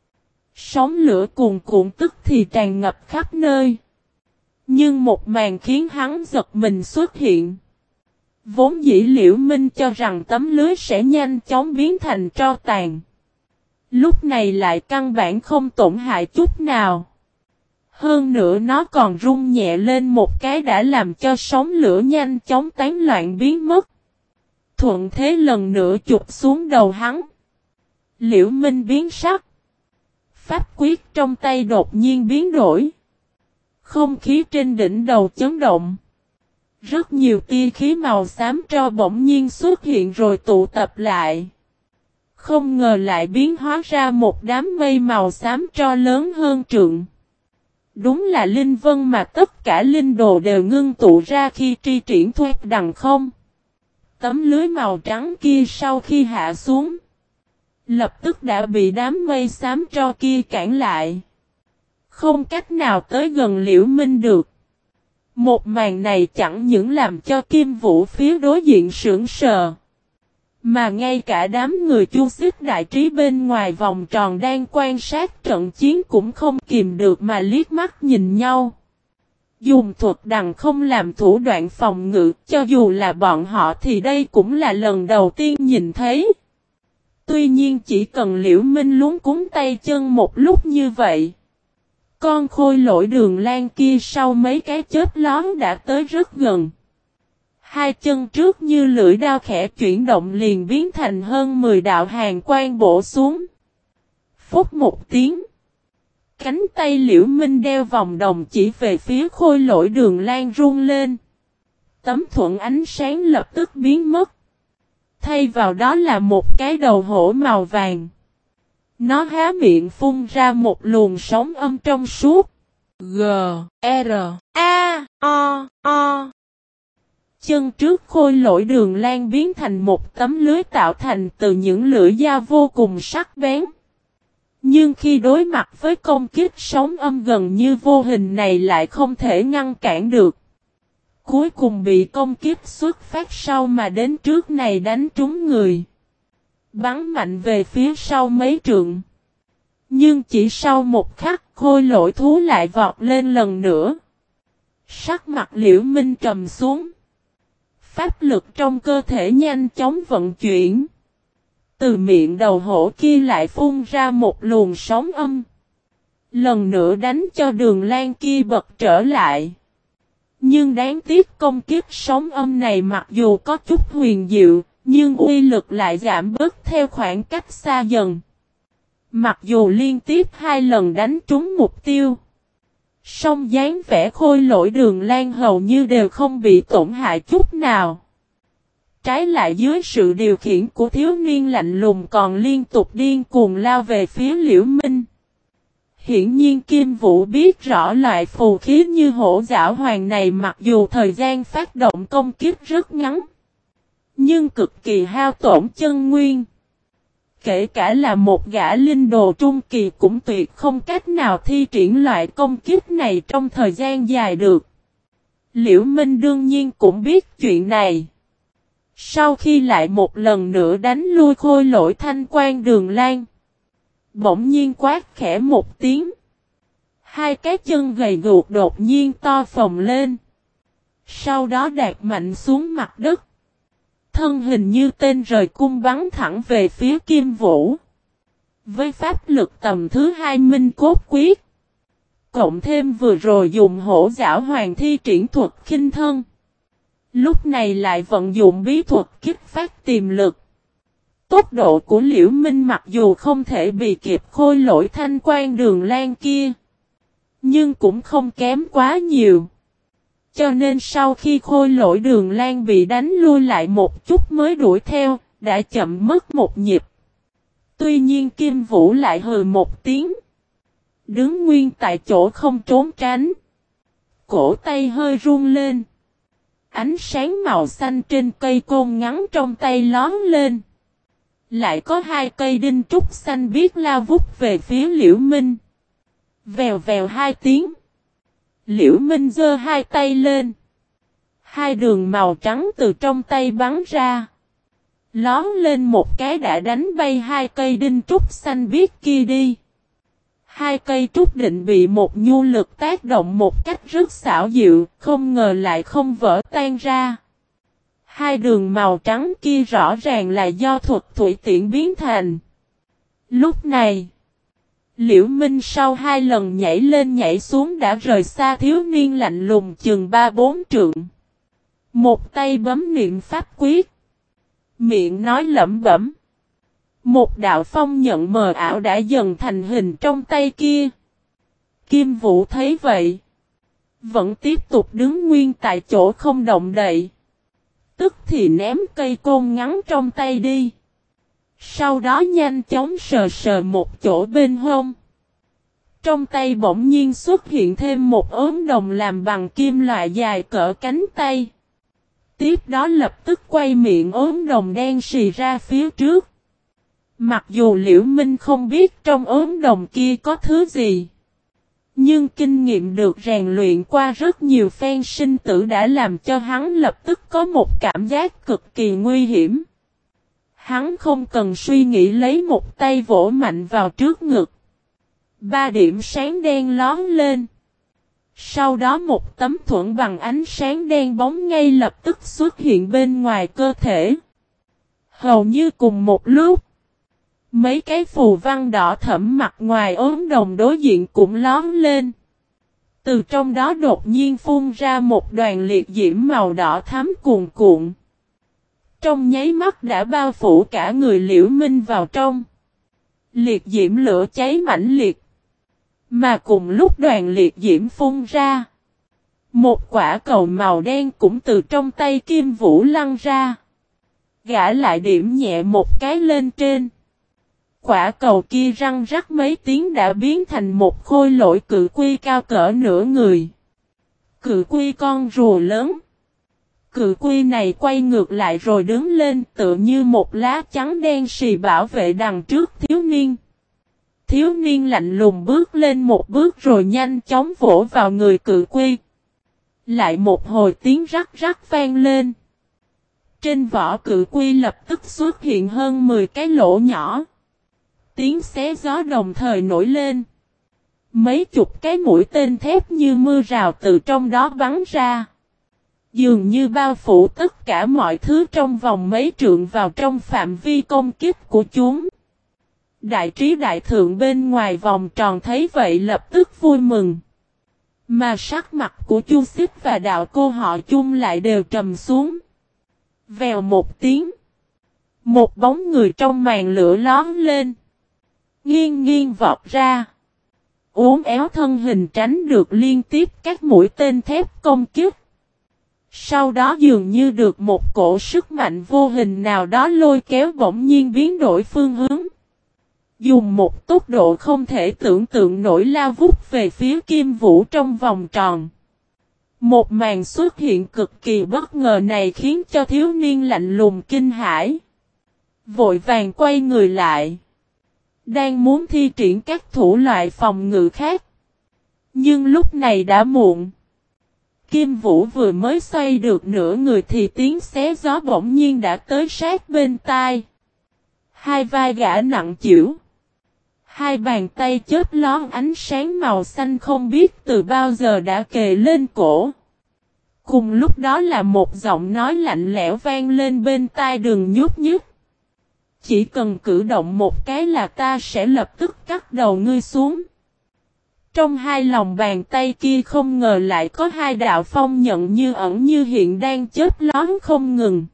Sóng lửa cuồn cuộn tức thì tràn ngập khắp nơi. Nhưng một màn khiến hắn giật mình xuất hiện. Vốn dĩ Liễu Minh cho rằng tấm lưới sẽ nhanh chóng biến thành tro tàn. Lúc này lại căn bản không tổn hại chút nào. Hơn nữa nó còn rung nhẹ lên một cái đã làm cho sóng lửa nhanh chóng tán loạn biến mất. Thuận thế lần nữa chụp xuống đầu hắn. Liễu Minh biến sắc. Pháp quyết trong tay đột nhiên biến đổi. Không khí trên đỉnh đầu chấn động. Rất nhiều tia khí màu xám tro bỗng nhiên xuất hiện rồi tụ tập lại. Không ngờ lại biến hóa ra một đám mây màu xám tro lớn hơn trượng. Đúng là linh vân mà tất cả linh đồ đều ngưng tụ ra khi tri triển thoát đằng không. Tấm lưới màu trắng kia sau khi hạ xuống, lập tức đã bị đám mây xám tro kia cản lại. Không cách nào tới gần Liễu Minh được. Một màn này chẳng những làm cho Kim Vũ phía đối diện sững sờ, mà ngay cả đám người Chu Xích đại trí bên ngoài vòng tròn đang quan sát trận chiến cũng không kìm được mà liếc mắt nhìn nhau. Dùng thuật đằng không làm thủ đoạn phòng ngự, cho dù là bọn họ thì đây cũng là lần đầu tiên nhìn thấy. Tuy nhiên chỉ cần Liễu Minh luống cuống tay chân một lúc như vậy, con khôi lỗi đường lan kia sau mấy cái chớp lón đã tới rất gần. Hai chân trước như lưỡi đao khẽ chuyển động liền biến thành hơn 10 đạo hàn quang bổ xuống. Phúc một tiếng. Cánh tay Liễu Minh đeo vòng đồng chỉ về phía khôi lỗi đường lan rung lên. Tấm thuẫn ánh sáng lập tức biến mất. Thay vào đó là một cái đầu hổ màu vàng. Nó há miệng phun ra một luồng sóng âm trong suốt. G, R, A, O. Chân trước khôi lỗi Đường Lan biến thành một tấm lưới tạo thành từ những lưỡi dao vô cùng sắc bén. Nhưng khi đối mặt với công kích sóng âm gần như vô hình này lại không thể ngăn cản được. Cuối cùng bị công kích xuất phát sau mà đến trước này đánh trúng người. Bắn mạnh về phía sau mấy trượng. Nhưng chỉ sau một khắc khôi lỗi thú lại vọt lên lần nữa. Sắc mặt Liễu Minh trầm xuống. Pháp lực trong cơ thể nhanh chóng vận chuyển. Từ miệng đầu hổ kia lại phun ra một luồng sóng âm. Lần nữa đánh cho Đường Lan kia bật trở lại. Nhưng đáng tiếc công kích sóng âm này mặc dù có chút huyền diệu, nhưng uy lực lại giảm bớt theo khoảng cách xa dần. Mặc dù liên tiếp 2 lần đánh trúng mục tiêu, song dáng vẻ khôi lỗi Đường Lan hầu như đều không bị tổn hại chút nào. Trái lại dưới sự điều khiển của thiếu niên lạnh lùng còn liên tục điên cuồng lao về phía Liễu Minh. Hiển nhiên Kim Vũ biết rõ loại phù khí như hổ giảo hoàng này mặc dù thời gian phát động công kích rất ngắn, nhưng cực kỳ hao tổn chân nguyên. Kể cả là một gã linh đồ trung kỳ cũng tuyệt không cách nào thi triển loại công kích này trong thời gian dài được. Liễu Minh đương nhiên cũng biết chuyện này. Sau khi lại một lần nữa đánh lui khôi lỗi thanh quan Đường Lan, bỗng nhiên quát khẽ một tiếng. 2 cái chân gầy guộc đột nhiên to phồng lên. Sau đó đạp mạnh xuống mặt đất. Thân hình như tên rời cung bắn thẳng về phía Kim Vũ. Với pháp lực tầm thứ 2 minh cốt quyết. Cộng thêm vừa rồi dùng hổ giảo hoàng thi triển thuật khinh thân. Lúc này lại vận dụng bí thuật kích phát tiềm lực. Tốc độ của Liễu Minh mặc dù không thể bị kịp khôi lỗi thanh quan Đường Lan kia, nhưng cũng không kém quá nhiều. Cho nên sau khi khôi lỗi Đường Lan bị đánh lui lại một chút mới đuổi theo, đã chậm mất một nhịp. Tuy nhiên Kim Vũ lại hừ một tiếng. Đứng nguyên tại chỗ không trốn tránh. Cổ tay hơi run lên. Ánh sáng màu xanh trên cây côn ngắn trong tay lóm lên. Lại có 2 cây đinh trúc xanh biếc lao vút về phía Liễu Minh. Vèo vèo 2 tiếng. Liễu Minh giơ 2 tay lên. 2 đường màu trắng từ trong tay bắn ra. Lóm lên một cái đã đánh bay 2 cây đinh trúc xanh biếc kia đi. 2 cây trúc định bị một nhu lực tác động một cách rất xảo diệu, không ngờ lại không vỡ tan ra. 2 đường màu trắng kia rõ ràng là do thuật thủy tiễn biến thành. Lúc này, Liễu Minh sau 2 lần nhảy lên nhảy xuống đã rời xa thiếu niên lạnh lùng chừng 3-4 trượng. Một tay bấm niệm pháp quyết. Miệng nói lẩm bẩm. Một đạo phong nhận mờ ảo đã dần thành hình trong tay kia. Kim Vũ thấy vậy, vẫn tiếp tục đứng nguyên tại chỗ không động đậy. Tức thì ném cây côn ngắn trong tay đi. Sau đó nhanh chóng sờ sờ một chỗ bên hông. Trong tay bỗng nhiên xuất hiện thêm một ốm đồng làm bằng kim loại dài cỡ cánh tay. Tiếp đó lập tức quay miệng ốm đồng đen xì ra phía trước. Mặc dù Liễu Minh không biết trong ốm đồng kia có thứ gì, nhưng kinh nghiệm được rèn luyện qua rất nhiều phen sinh tử đã làm cho hắn lập tức có một cảm giác cực kỳ nguy hiểm. Hắn không cần suy nghĩ lấy một tay vỗ mạnh vào trước ngực. 3 điểm sáng đen lóm lên. Sau đó một tấm thuẫn bằng ánh sáng đen bóng ngay lập tức xuất hiện bên ngoài cơ thể. Hầu như cùng một lúc, mấy cái phù văn đỏ thẫm mặt ngoài ốm đồng đối diện cũng lóm lên. Từ trong đó đột nhiên phun ra một đoàn liệt diễm màu đỏ thắm cuồn cuộn. Trong nháy mắt đã bao phủ cả người Liễu Minh vào trong. Liệt diễm lửa cháy mãnh liệt. Mà cùng lúc đoàn liệt diễm phun ra, một quả cầu màu đen cũng từ trong tay Kim Vũ lăn ra. Gã lại điểm nhẹ một cái lên trên. quả cầu kia răng rắc mấy tiếng đã biến thành một khôi lỗi cự quy cao cỡ nửa người. Cự quy con rùa lớn. Cự quy này quay ngược lại rồi đứng lên tựa như một lá chắn đen sì bảo vệ đằng trước thiếu niên. Thiếu niên lạnh lùng bước lên một bước rồi nhanh chóng vỗ vào người cự quy. Lại một hồi tiếng rắc rắc vang lên. Trên vỏ cự quy lập tức xuất hiện hơn 10 cái lỗ nhỏ. Tiếng xé gió đồng thời nổi lên. Mấy chục cái mũi tên thép như mưa rào từ trong đó bắn ra. Dường như bao phủ tất cả mọi thứ trong vòng mấy trượng vào trong phạm vi công kích của chúng. Đại trí đại thượng bên ngoài vòng tròn thấy vậy lập tức vui mừng. Mà sắc mặt của Chu Xích và đạo cô họ chung lại đều trầm xuống. Vèo một tiếng. Một bóng người trong màn lửa lóm lên. Nghiêng nghiêng vọt ra. Uốn éo thân hình tránh được liên tiếp các mũi tên thép công kích. Sau đó dường như được một cổ sức mạnh vô hình nào đó lôi kéo bỗng nhiên biến đổi phương hướng. Dùng một tốc độ không thể tưởng tượng nổi lao vút về phía Kim Vũ trong vòng tròn. Một màn xuất hiện cực kỳ bất ngờ này khiến cho thiếu niên lạnh lùng kinh hãi. Vội vàng quay người lại. Đang muốn thi triển các thủ loại phòng ngự khác. Nhưng lúc này đã muộn. Kim Vũ vừa mới xoay được nửa người thì tiếng xé gió bỗng nhiên đã tới sát bên tai. Hai vai gã nặng chịu. Hai bàn tay chớp lón ánh sáng màu xanh không biết từ bao giờ đã kề lên cổ. Cùng lúc đó là một giọng nói lạnh lẽo vang lên bên tai đừng nhúc nhích. Chỉ cần cử động một cái là ta sẽ lập tức cắt đầu ngươi xuống. Trong hai lòng bàn tay kia không ngờ lại có hai đạo phong nhận như ẩn như hiện đang chớp lón không ngừng.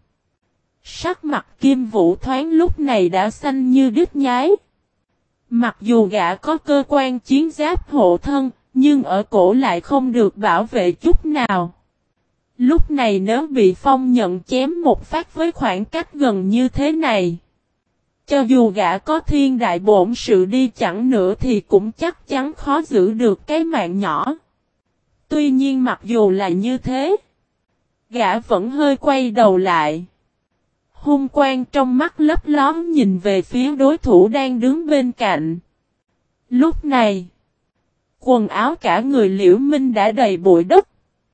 Sắc mặt Kim Vũ thoáng lúc này đã xanh như đít nhái. Mặc dù gã có cơ quan chiến giáp hộ thân, nhưng ở cổ lại không được bảo vệ chút nào. Lúc này nếu bị phong nhận chém một phát với khoảng cách gần như thế này, cho dù gã có thiên đại bổn sự đi chẳng nữa thì cũng chắc chắn khó giữ được cái mạng nhỏ. Tuy nhiên mặc dù là như thế, gã vẫn hơi quay đầu lại. Hung quang trong mắt lấp lóm nhìn về phía đối thủ đang đứng bên cạnh. Lúc này, quần áo cả người Liễu Minh đã đầy bụi đất.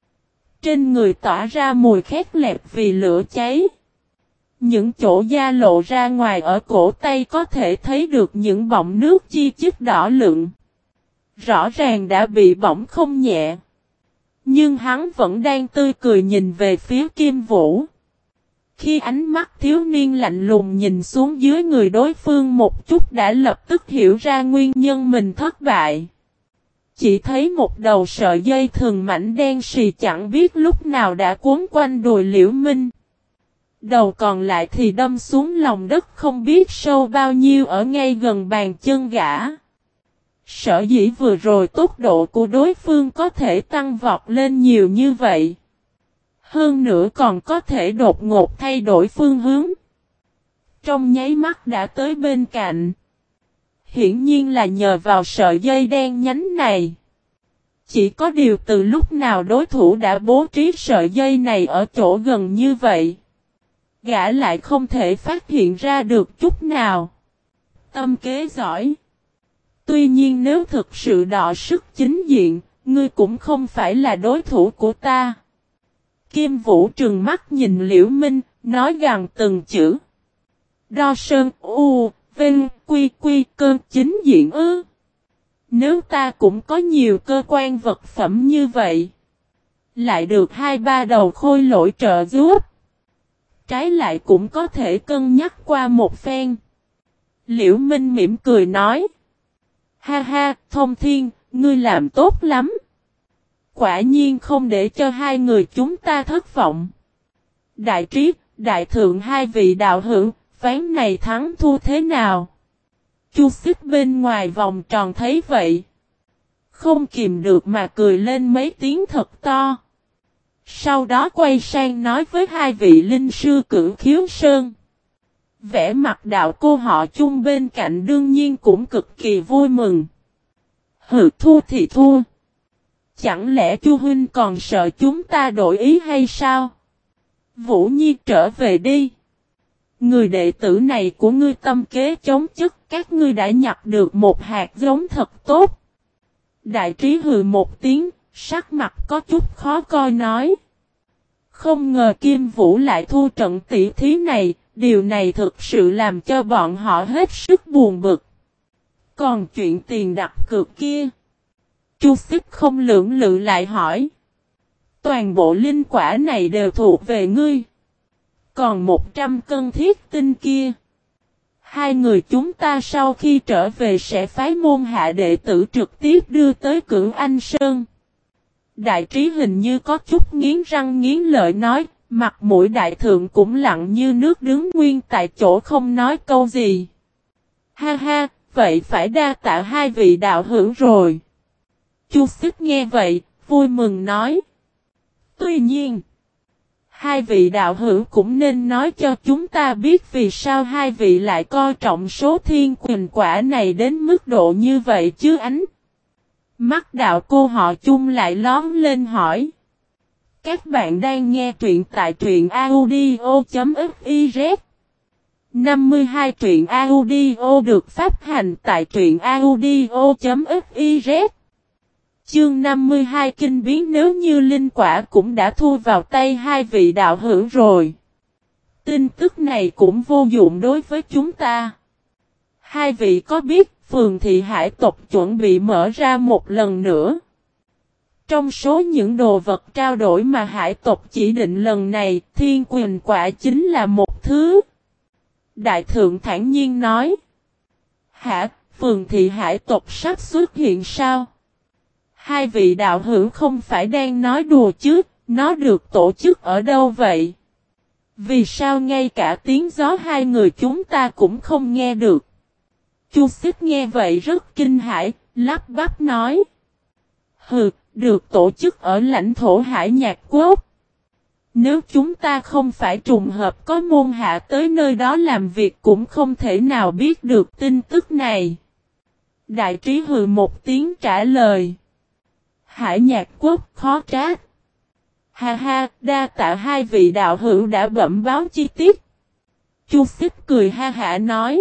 Trên người tỏa ra mùi khét lẹt vì lửa cháy. Những chỗ da lộ ra ngoài ở cổ tay có thể thấy được những bọng nước chi chít đỏ lựng. Rõ ràng đã bị bỏng không nhẹ. Nhưng hắn vẫn đang tươi cười nhìn về phía Kim Vũ. Khi ánh mắt thiếu niên lạnh lùng nhìn xuống dưới người đối phương một chút đã lập tức hiểu ra nguyên nhân mình thất bại. Chỉ thấy một đầu sợi dây thừng mảnh đen xì chẳng biết lúc nào đã cuốn quanh đùi Liễu Minh. Đầu còn lại thì đâm xuống lòng đất không biết sâu bao nhiêu ở ngay gần bàn chân gã. Sở dĩ vừa rồi tốc độ của đối phương có thể tăng vọt lên nhiều như vậy. Hơn nữa còn có thể đột ngột thay đổi phương hướng. Trong nháy mắt đã tới bên cạnh. Hiển nhiên là nhờ vào sợi dây đen nhánh này. Chỉ có điều từ lúc nào đối thủ đã bố trí sợi dây này ở chỗ gần như vậy. Gã lại không thể phát hiện ra được chút nào. Tâm kế giỏi. Tuy nhiên nếu thực sự đọ sức chính diện, ngươi cũng không phải là đối thủ của ta. Kim Vũ trừng mắt nhìn Liễu Minh, nói gằn từng chữ. Đo sơn u, vinh, quy quy cơ chính diện ư. Nếu ta cũng có nhiều cơ quan vật phẩm như vậy, lại được 2-3 đầu khôi lỗi trợ giúp, trái lại cũng có thể cân nhắc qua một phen. Liễu Minh mỉm cười nói. Ha ha, Thông Thiên, ngươi làm tốt lắm. Quả nhiên không để cho hai người chúng ta thất vọng. Đại trí, đại thượng hai vị đạo hữu, ván này thắng thua thế nào? Chu Xích bên ngoài vòng tròn thấy vậy. Không kìm được mà cười lên mấy tiếng thật to. Sau đó quay sang nói với hai vị linh sư Cửu Khiếu Sơn. Vẻ mặt đạo cô họ chung bên cạnh đương nhiên cũng cực kỳ vui mừng. Hừ, thua thì thua. Chẳng lẽ Chu huynh còn sợ chúng ta đổi ý hay sao? Vũ Nhi trở về đi. Người đệ tử này của ngươi tâm kế chống chất, các ngươi đã nhặt được một hạt giống thật tốt. Đại trí hừ một tiếng, sắc mặt có chút khó coi nói. Không ngờ Kim Vũ lại thua trận tỷ thí này, điều này thực sự làm cho bọn họ hết sức buồn bực. Còn chuyện tiền đặt cược kia, Chu Xích không lưỡng lự lại hỏi. Toàn bộ linh quả này đều thuộc về ngươi. Còn 100 cân thiết tinh kia, hai người chúng ta sau khi trở về sẽ phái môn hạ đệ tử trực tiếp đưa tới Cửu Anh Sơn. Đại trí hình như có chút nghiến răng nghiến lợi nói, mặt mũi đại thượng cũng lặng như nước đứng nguyên tại chỗ không nói câu gì. Ha ha, vậy phải đa tạ hai vị đạo hữu rồi. Chu Xích nghe vậy, vui mừng nói. Tuy nhiên, hai vị đạo hữu cũng nên nói cho chúng ta biết vì sao hai vị lại coi trọng số thiên quyền quả này đến mức độ như vậy chứ ánh. Mắt đạo cô họ chung lại lóm lên hỏi. Các bạn đang nghe truyện tại truyện audio.fiz 52 truyện audio được phát hành tại truyện audio.fiz. Chương 52 kinh biến nếu như linh quả cũng đã thu vào tay hai vị đạo hữu rồi. Tin tức này cũng vô dụng đối với chúng ta. Hai vị có biết phường thị hải tộc chuẩn bị mở ra một lần nữa. Trong số những đồ vật trao đổi mà hải tộc chỉ định lần này, thiên quyền quả chính là một thứ. Đại thượng thản nhiên nói. Hả, phường thị hải tộc sắp xuất hiện sao? Hai vị đạo hữu không phải đang nói đùa chứ, nó được tổ chức ở đâu vậy? Vì sao ngay cả tiếng gió hai người chúng ta cũng không nghe được? Chu Xích nghe vậy rất kinh hãi, lắp bắp nói. Hừ, được tổ chức ở lãnh thổ Hải Nhạc Quốc. Nếu chúng ta không phải trùng hợp có môn hạ tới nơi đó làm việc cũng không thể nào biết được tin tức này. Đại trí hừ một tiếng trả lời. Hải Nhạc Quốc khó trách. Ha ha, đa tạ hai vị đạo hữu đã bẩm báo chi tiết. Chu Xích cười ha hả nói.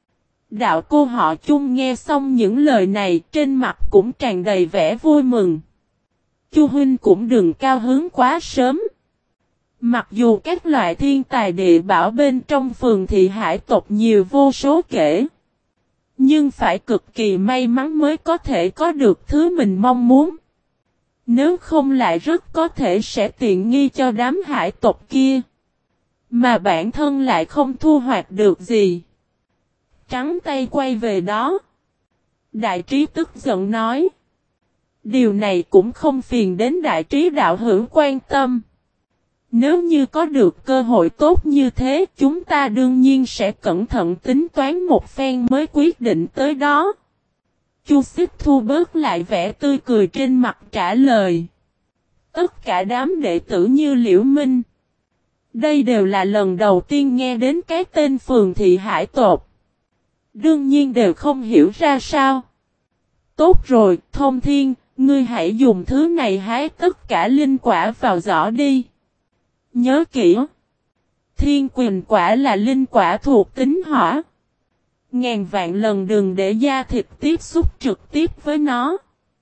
Đạo cô họ chung nghe xong những lời này trên mặt cũng tràn đầy vẻ vui mừng. Chu huynh cũng đừng cao hứng quá sớm. Mặc dù các loại thiên tài địa bảo bên trong phường thị hải tộc nhiều vô số kể. Nhưng phải cực kỳ may mắn mới có thể có được thứ mình mong muốn. Nếu không lại rất có thể sẽ tiện nghi cho đám hải tộc kia. Mà bản thân lại không thu hoạch được gì. Trắng tay quay về đó. Đại trí tức giận nói. Điều này cũng không phiền đến đại trí đạo hữu quan tâm. Nếu như có được cơ hội tốt như thế, chúng ta đương nhiên sẽ cẩn thận tính toán một phen mới quyết định tới đó. Chu Xích thu bớt lại vẻ tươi cười trên mặt trả lời. Tất cả đám đệ tử như Liễu Minh. Đây đều là lần đầu tiên nghe đến cái tên phường thị hải tộc. Đương nhiên đều không hiểu ra sao. Tốt rồi, Thông Thiên, ngươi hãy dùng thứ này hái tất cả linh quả vào giỏ đi. Nhớ kỹ. Thiên quyền quả là linh quả thuộc tính hỏa. Ngàn vạn lần đừng để da thịt tiếp xúc trực tiếp với nó.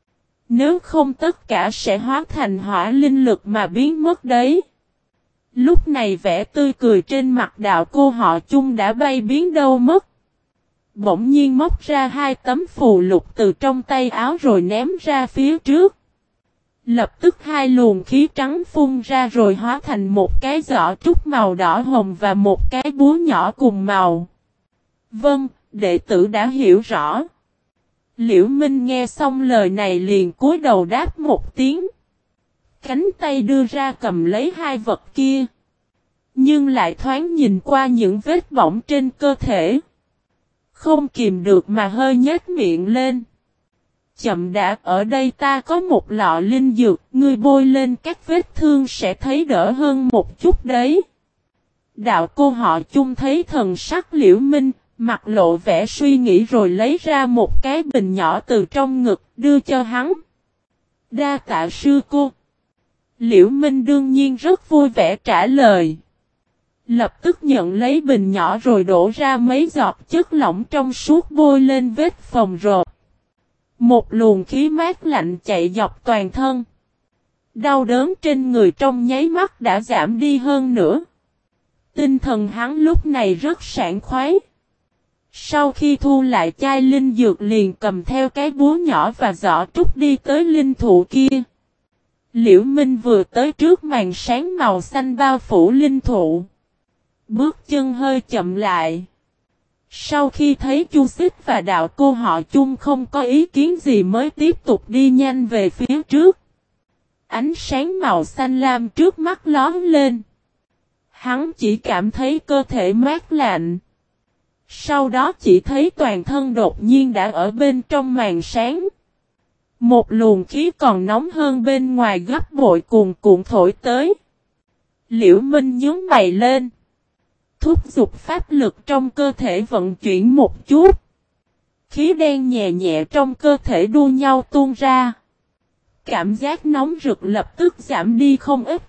Nếu không tất cả sẽ hóa thành hỏa linh lực mà biến mất đấy. Lúc này vẻ tươi cười trên mặt đạo cô họ chung đã bay biến đâu mất. Bỗng nhiên móc ra hai tấm phù lục từ trong tay áo rồi ném ra phía trước. Lập tức hai luồng khí trắng phun ra rồi hóa thành một cái giỏ trúc màu đỏ hồng và một cái búa nhỏ cùng màu. Vâng, đệ tử đã hiểu rõ. Liễu Minh nghe xong lời này liền cúi đầu đáp một tiếng. Cánh tay đưa ra cầm lấy hai vật kia. Nhưng lại thoáng nhìn qua những vết bỏng trên cơ thể. Không kìm được mà hơi nhếch miệng lên. Chậm đã, ở đây ta có một lọ linh dược, ngươi bôi lên các vết thương sẽ thấy đỡ hơn một chút đấy. Đạo cô họ Chung thấy thần sắc Liễu Minh, mặt lộ vẻ suy nghĩ rồi lấy ra một cái bình nhỏ từ trong ngực, đưa cho hắn. Đa tạ sư cô. Liễu Minh đương nhiên rất vui vẻ trả lời. Lập tức nhận lấy bình nhỏ rồi đổ ra mấy giọt chất lỏng trong suốt bôi lên vết phồng rộp. Một luồng khí mát lạnh chạy dọc toàn thân. Đau đớn trên người trong nháy mắt đã giảm đi hơn nữa. Tinh thần hắn lúc này rất sảng khoái. Sau khi thu lại chai linh dược liền cầm theo cái búa nhỏ và giỏ trúc đi tới linh thụ kia. Liễu Minh vừa tới trước màn sáng màu xanh bao phủ linh thụ. Bước chân hơi chậm lại. Sau khi thấy Chu Xích và đạo cô họ Chung không có ý kiến gì mới tiếp tục đi nhanh về phía trước. Ánh sáng màu xanh lam trước mắt lóe lên. Hắn chỉ cảm thấy cơ thể mát lạnh. Sau đó chỉ thấy toàn thân đột nhiên đã ở bên trong màn sáng. Một luồng khí còn nóng hơn bên ngoài gấp bội cuồn cuộn thổi tới. Liễu Minh nhướng mày lên. Thúc giục pháp lực trong cơ thể vận chuyển một chút. Khí đen nhẹ nhẹ trong cơ thể đua nhau tuôn ra. Cảm giác nóng rực lập tức giảm đi không ít.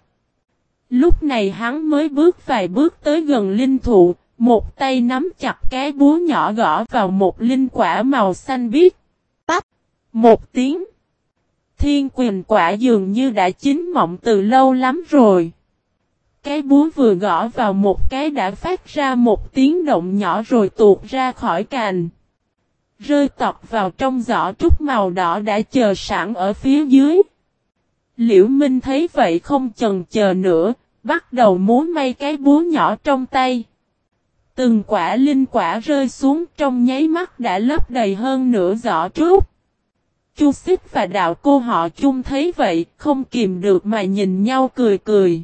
Lúc này hắn mới bước vài bước tới gần linh thụ, một tay nắm chặt cái búa nhỏ gõ vào một linh quả màu xanh biếc. Tách một tiếng. Thiên quyền quả dường như đã chín mọng từ lâu lắm rồi. Cái búa vừa gõ vào một cái đã phát ra một tiếng động nhỏ rồi tuột ra khỏi cành. Rơi tọt vào trong giỏ trúc màu đỏ đã chờ sẵn ở phía dưới. Liễu Minh thấy vậy không chần chờ nữa, bắt đầu múa may cái búa nhỏ trong tay. Từng quả linh quả rơi xuống trong nháy mắt đã lấp đầy hơn nửa giỏ trúc. Chu Xích và đạo cô họ Chung thấy vậy, không kìm được mà nhìn nhau cười cười.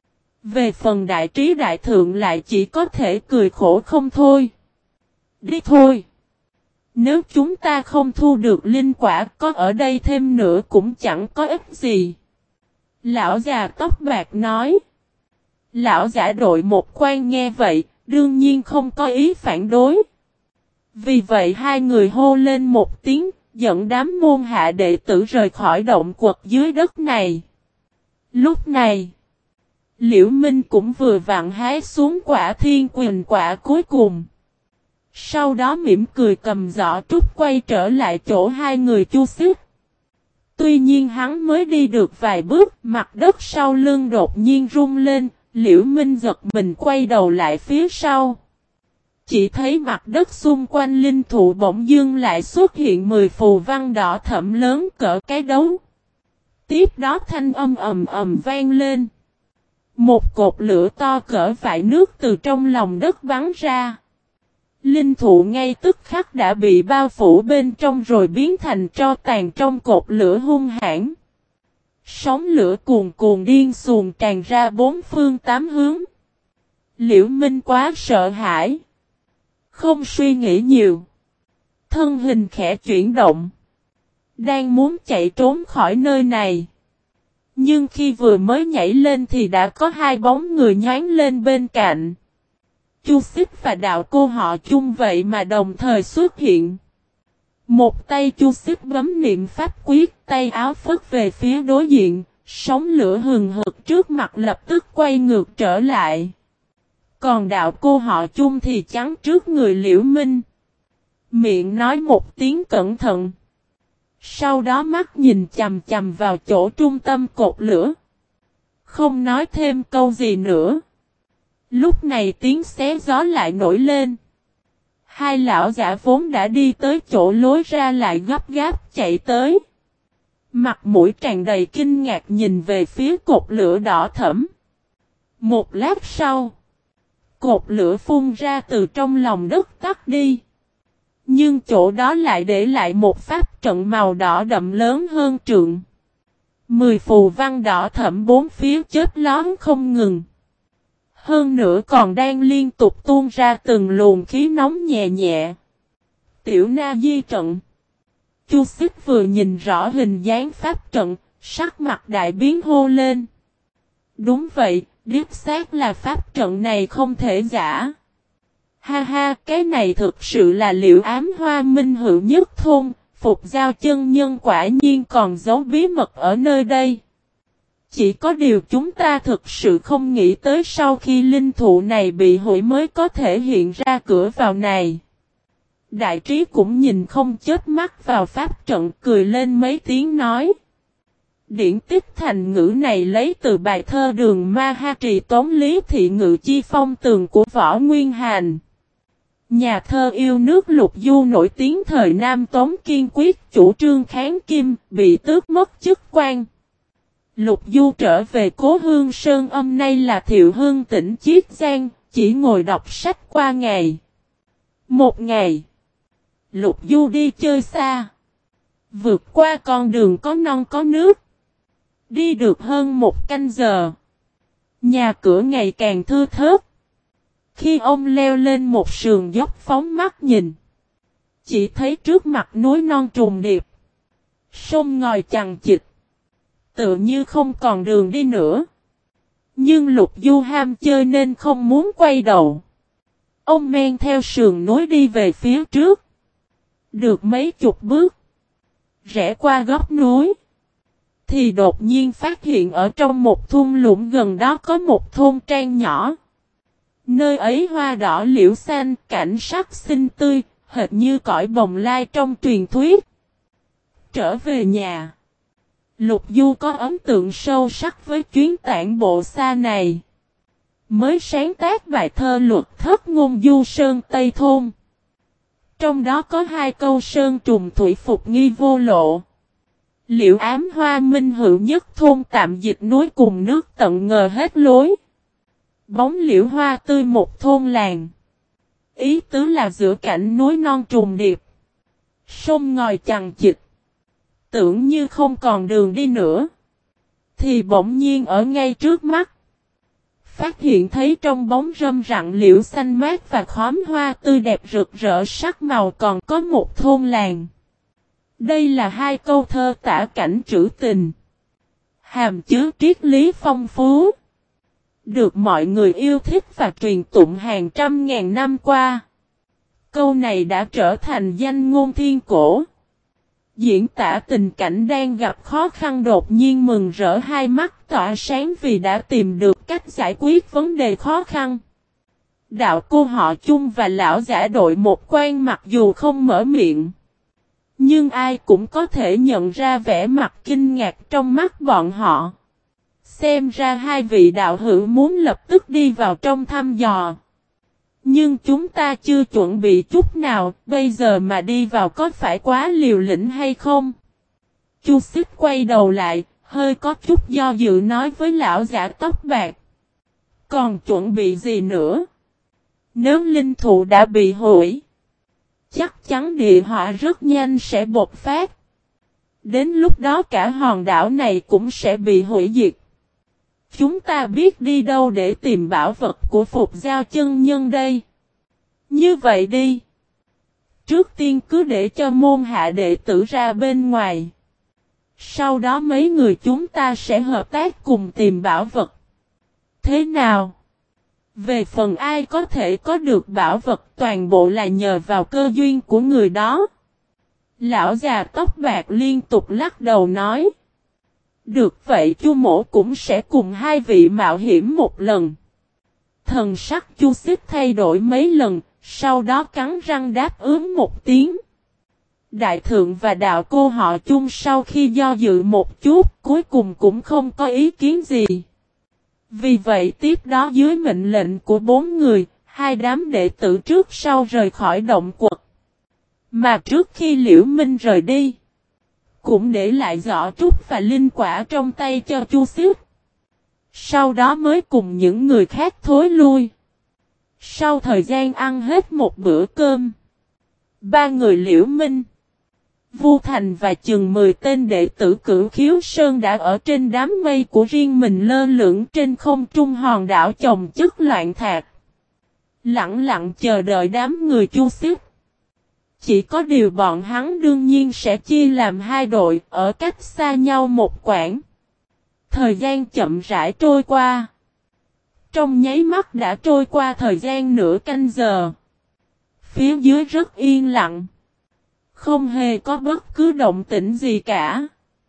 Về phần đại trí đại thượng lại chỉ có thể cười khổ không thôi. Đi thôi. Nếu chúng ta không thu được linh quả có ở đây thêm nữa cũng chẳng có ích gì. Lão già tóc bạc nói. Lão giả đội một quan nghe vậy, đương nhiên không có ý phản đối. Vì vậy hai người hô lên một tiếng, dẫn đám môn hạ đệ tử rời khỏi động quật dưới đất này. Lúc này, Liễu Minh cũng vừa vặn hái xuống quả thiên quyền quả cuối cùng. Sau đó mỉm cười cầm giỏ trúc quay trở lại chỗ hai người Chu Xích. Tuy nhiên hắn mới đi được vài bước, mặt đất sau lưng đột nhiên rung lên, Liễu Minh giật mình quay đầu lại phía sau. Chỉ thấy mặt đất xung quanh linh thụ bỗng dưng lại xuất hiện 10 phù văn đỏ thẫm lớn cỡ cái đấu. Tiếp đó thanh âm ầm ầm vang lên. Một cột lửa to cỡ vại nước từ trong lòng đất bắn ra. Linh thụ ngay tức khắc đã bị bao phủ bên trong rồi biến thành tro tàn trong cột lửa hung hãn. Sóng lửa cuồn cuồn điên xuồng tràn ra bốn phương tám hướng. Liễu Minh quá sợ hãi. Không suy nghĩ nhiều. Thân hình khẽ chuyển động. Đang muốn chạy trốn khỏi nơi này. Nhưng khi vừa mới nhảy lên thì đã có hai bóng người nhoáng lên bên cạnh. Chu Xích và đạo cô họ Chung vậy mà đồng thời xuất hiện. Một tay Chu Xích bấm niệm pháp quyết, tay áo phất về phía đối diện, sóng lửa hừng hực trước mặt lập tức quay ngược trở lại. Còn đạo cô họ Chung thì chắn trước người Liễu Minh. Miệng nói một tiếng cẩn thận. Sau đó mắt nhìn chằm chằm vào chỗ trung tâm cột lửa. Không nói thêm câu gì nữa. Lúc này tiếng xé gió lại nổi lên. Hai lão giả vốn đã đi tới chỗ lối ra lại gấp gáp chạy tới. Mặt mũi tràn đầy kinh ngạc nhìn về phía cột lửa đỏ thẫm. Một lát sau, cột lửa phun ra từ trong lòng đất tắt đi. Nhưng chỗ đó lại để lại một pháp trận màu đỏ đậm lớn hơn trượng. 10 phù văn đỏ thẫm bốn phía chớp lóe không ngừng. Hơn nữa còn đang liên tục tuôn ra từng luồng khí nóng nhẹ nhẹ. Tiểu Na Di trận. Chu Xích vừa nhìn rõ hình dáng pháp trận, sắc mặt đại biến hô lên. Đúng vậy, Đích xác là pháp trận này không thể giả. Ha ha, cái này thực sự là Liễu Ám Hoa minh hữu nhất thôn, Phục Giao chân nhân quả nhiên còn giấu bí mật ở nơi đây. Chỉ có điều chúng ta thực sự không nghĩ tới sau khi linh thụ này bị hủy mới có thể hiện ra cửa vào này. Đại trí cũng nhìn không chớp mắt vào pháp trận, cười lên mấy tiếng nói. Điển tích thành ngữ này lấy từ bài thơ Đường Ma Ha Trì Tống Lý Thị Ngự Chi Phong Tường của Võ Nguyên Hàn. Nhà thơ yêu nước Lục Du nổi tiếng thời Nam Tống kiên quyết chủ trương kháng Kim, bị tước mất chức quan. Lục Du trở về cố hương Sơn Âm, nay là Thiệu Hương tỉnh Chiết Giang, chỉ ngồi đọc sách qua ngày. Một ngày, Lục Du đi chơi xa, vượt qua con đường có non có nước. Đi được hơn một canh giờ, nhà cửa ngày càng thưa thớt. Khi ông leo lên một sườn dốc phóng mắt nhìn, chỉ thấy trước mặt núi non trùng điệp, sông ngòi chằng chịt, tựa như không còn đường đi nữa. Nhưng Lục Du ham chơi nên không muốn quay đầu. Ông men theo sườn núi đi về phía trước. Được mấy chục bước, rẽ qua góc núi, thì đột nhiên phát hiện ở trong một thung lũng gần đó có một thôn trang nhỏ. Nơi ấy hoa đỏ liễu xanh, cảnh sắc xinh tươi, hệt như cõi bồng lai trong truyền thuyết. Trở về nhà, Lục Du có ấn tượng sâu sắc với chuyến tản bộ xa này. Mới sáng tác bài thơ Luật Thất Ngôn Du Sơn Tây Thôn. Trong đó có hai câu sơn trùng thủy phục nghi vô lộ. Liễu Ám Hoa minh hữu nhất thôn tạm dịch núi cùng nước tận ngờ hết lối. Bóng liễu hoa tươi một thôn làng. Ý tứ là giữa cảnh núi non trùng điệp, sông ngòi chằng chịt, tưởng như không còn đường đi nữa, thì bỗng nhiên ở ngay trước mắt, phát hiện thấy trong bóng râm rặng liễu xanh mát và khóm hoa tươi đẹp rực rỡ sắc màu còn có một thôn làng. Đây là hai câu thơ tả cảnh trữ tình, hàm chứa triết lý phong phú, được mọi người yêu thích và truyền tụng hàng trăm ngàn năm qua. Câu này đã trở thành danh ngôn thiên cổ, diễn tả tình cảnh đang gặp khó khăn đột nhiên mừng rỡ hai mắt tỏa sáng vì đã tìm được cách giải quyết vấn đề khó khăn. Đạo cô họ Chung và lão giả đội một quan mặc dù không mở miệng, nhưng ai cũng có thể nhận ra vẻ mặt kinh ngạc trong mắt bọn họ. Xem ra hai vị đạo hữu muốn lập tức đi vào trong thăm dò. Nhưng chúng ta chưa chuẩn bị chút nào, bây giờ mà đi vào có phải quá liều lĩnh hay không? Chu Xích quay đầu lại, hơi có chút do dự nói với lão giả tóc bạc. Còn chuẩn bị gì nữa? Nếu linh thụ đã bị hủy, chắc chắn địa họa rất nhanh sẽ bộc phát. Đến lúc đó cả hòn đảo này cũng sẽ bị hủy diệt. Chúng ta biết đi đâu để tìm bảo vật của Phục Giao chân nhân đây. Như vậy đi. Trước tiên cứ để cho môn hạ đệ tử ra bên ngoài. Sau đó mấy người chúng ta sẽ hợp tác cùng tìm bảo vật. Thế nào? Về phần ai có thể có được bảo vật toàn bộ là nhờ vào cơ duyên của người đó. Lão già tóc bạc liên tục lắc đầu nói. Được vậy Chu mỗ cũng sẽ cùng hai vị mạo hiểm một lần. Thần sắc Chu Xích thay đổi mấy lần, sau đó cắn răng đáp ứng một tiếng. Đại thượng và đạo cô họ Chung sau khi do dự một chút, cuối cùng cũng không có ý kiến gì. Vì vậy tiếp đó dưới mệnh lệnh của bốn người, hai đám đệ tử trước sau rời khỏi động quật. Mà trước khi Liễu Minh rời đi, cũng để lại giỏ trúc và linh quả trong tay cho Chu Xích. Sau đó mới cùng những người khác thối lui. Sau thời gian ăn hết một bữa cơm, ba người Liễu Minh, Vu Thành và chừng 10 tên đệ tử Cửu Khiếu Sơn đã ở trên đám mây của riêng mình lơ lửng trên không trung hòn đảo chồng chất loạn thạc. Lặng lặng chờ đợi đám người Chu Xích. Chỉ có điều bọn hắn đương nhiên sẽ chia làm hai đội ở cách xa nhau một quãng. Thời gian chậm rãi trôi qua. Trong nháy mắt đã trôi qua thời gian nửa canh giờ. Phía dưới rất yên lặng. Không hề có bất cứ động tĩnh gì cả.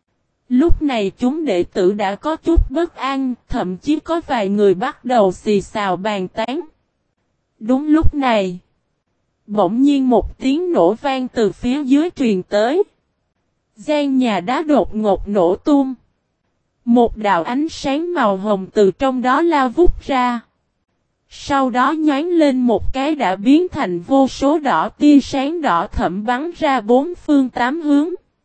Lúc này chúng đệ tử đã có chút bất an, thậm chí có vài người bắt đầu xì xào bàn tán. Đúng lúc này, bỗng nhiên một tiếng nổ vang từ phía dưới truyền tới. Gian nhà đá đột ngột nổ tung. Một đạo ánh sáng màu hồng từ trong đó lao vút ra. Sau đó nhoáng lên một cái đã biến thành vô số đỏ tia sáng đỏ thẫm bắn ra bốn phương tám hướng.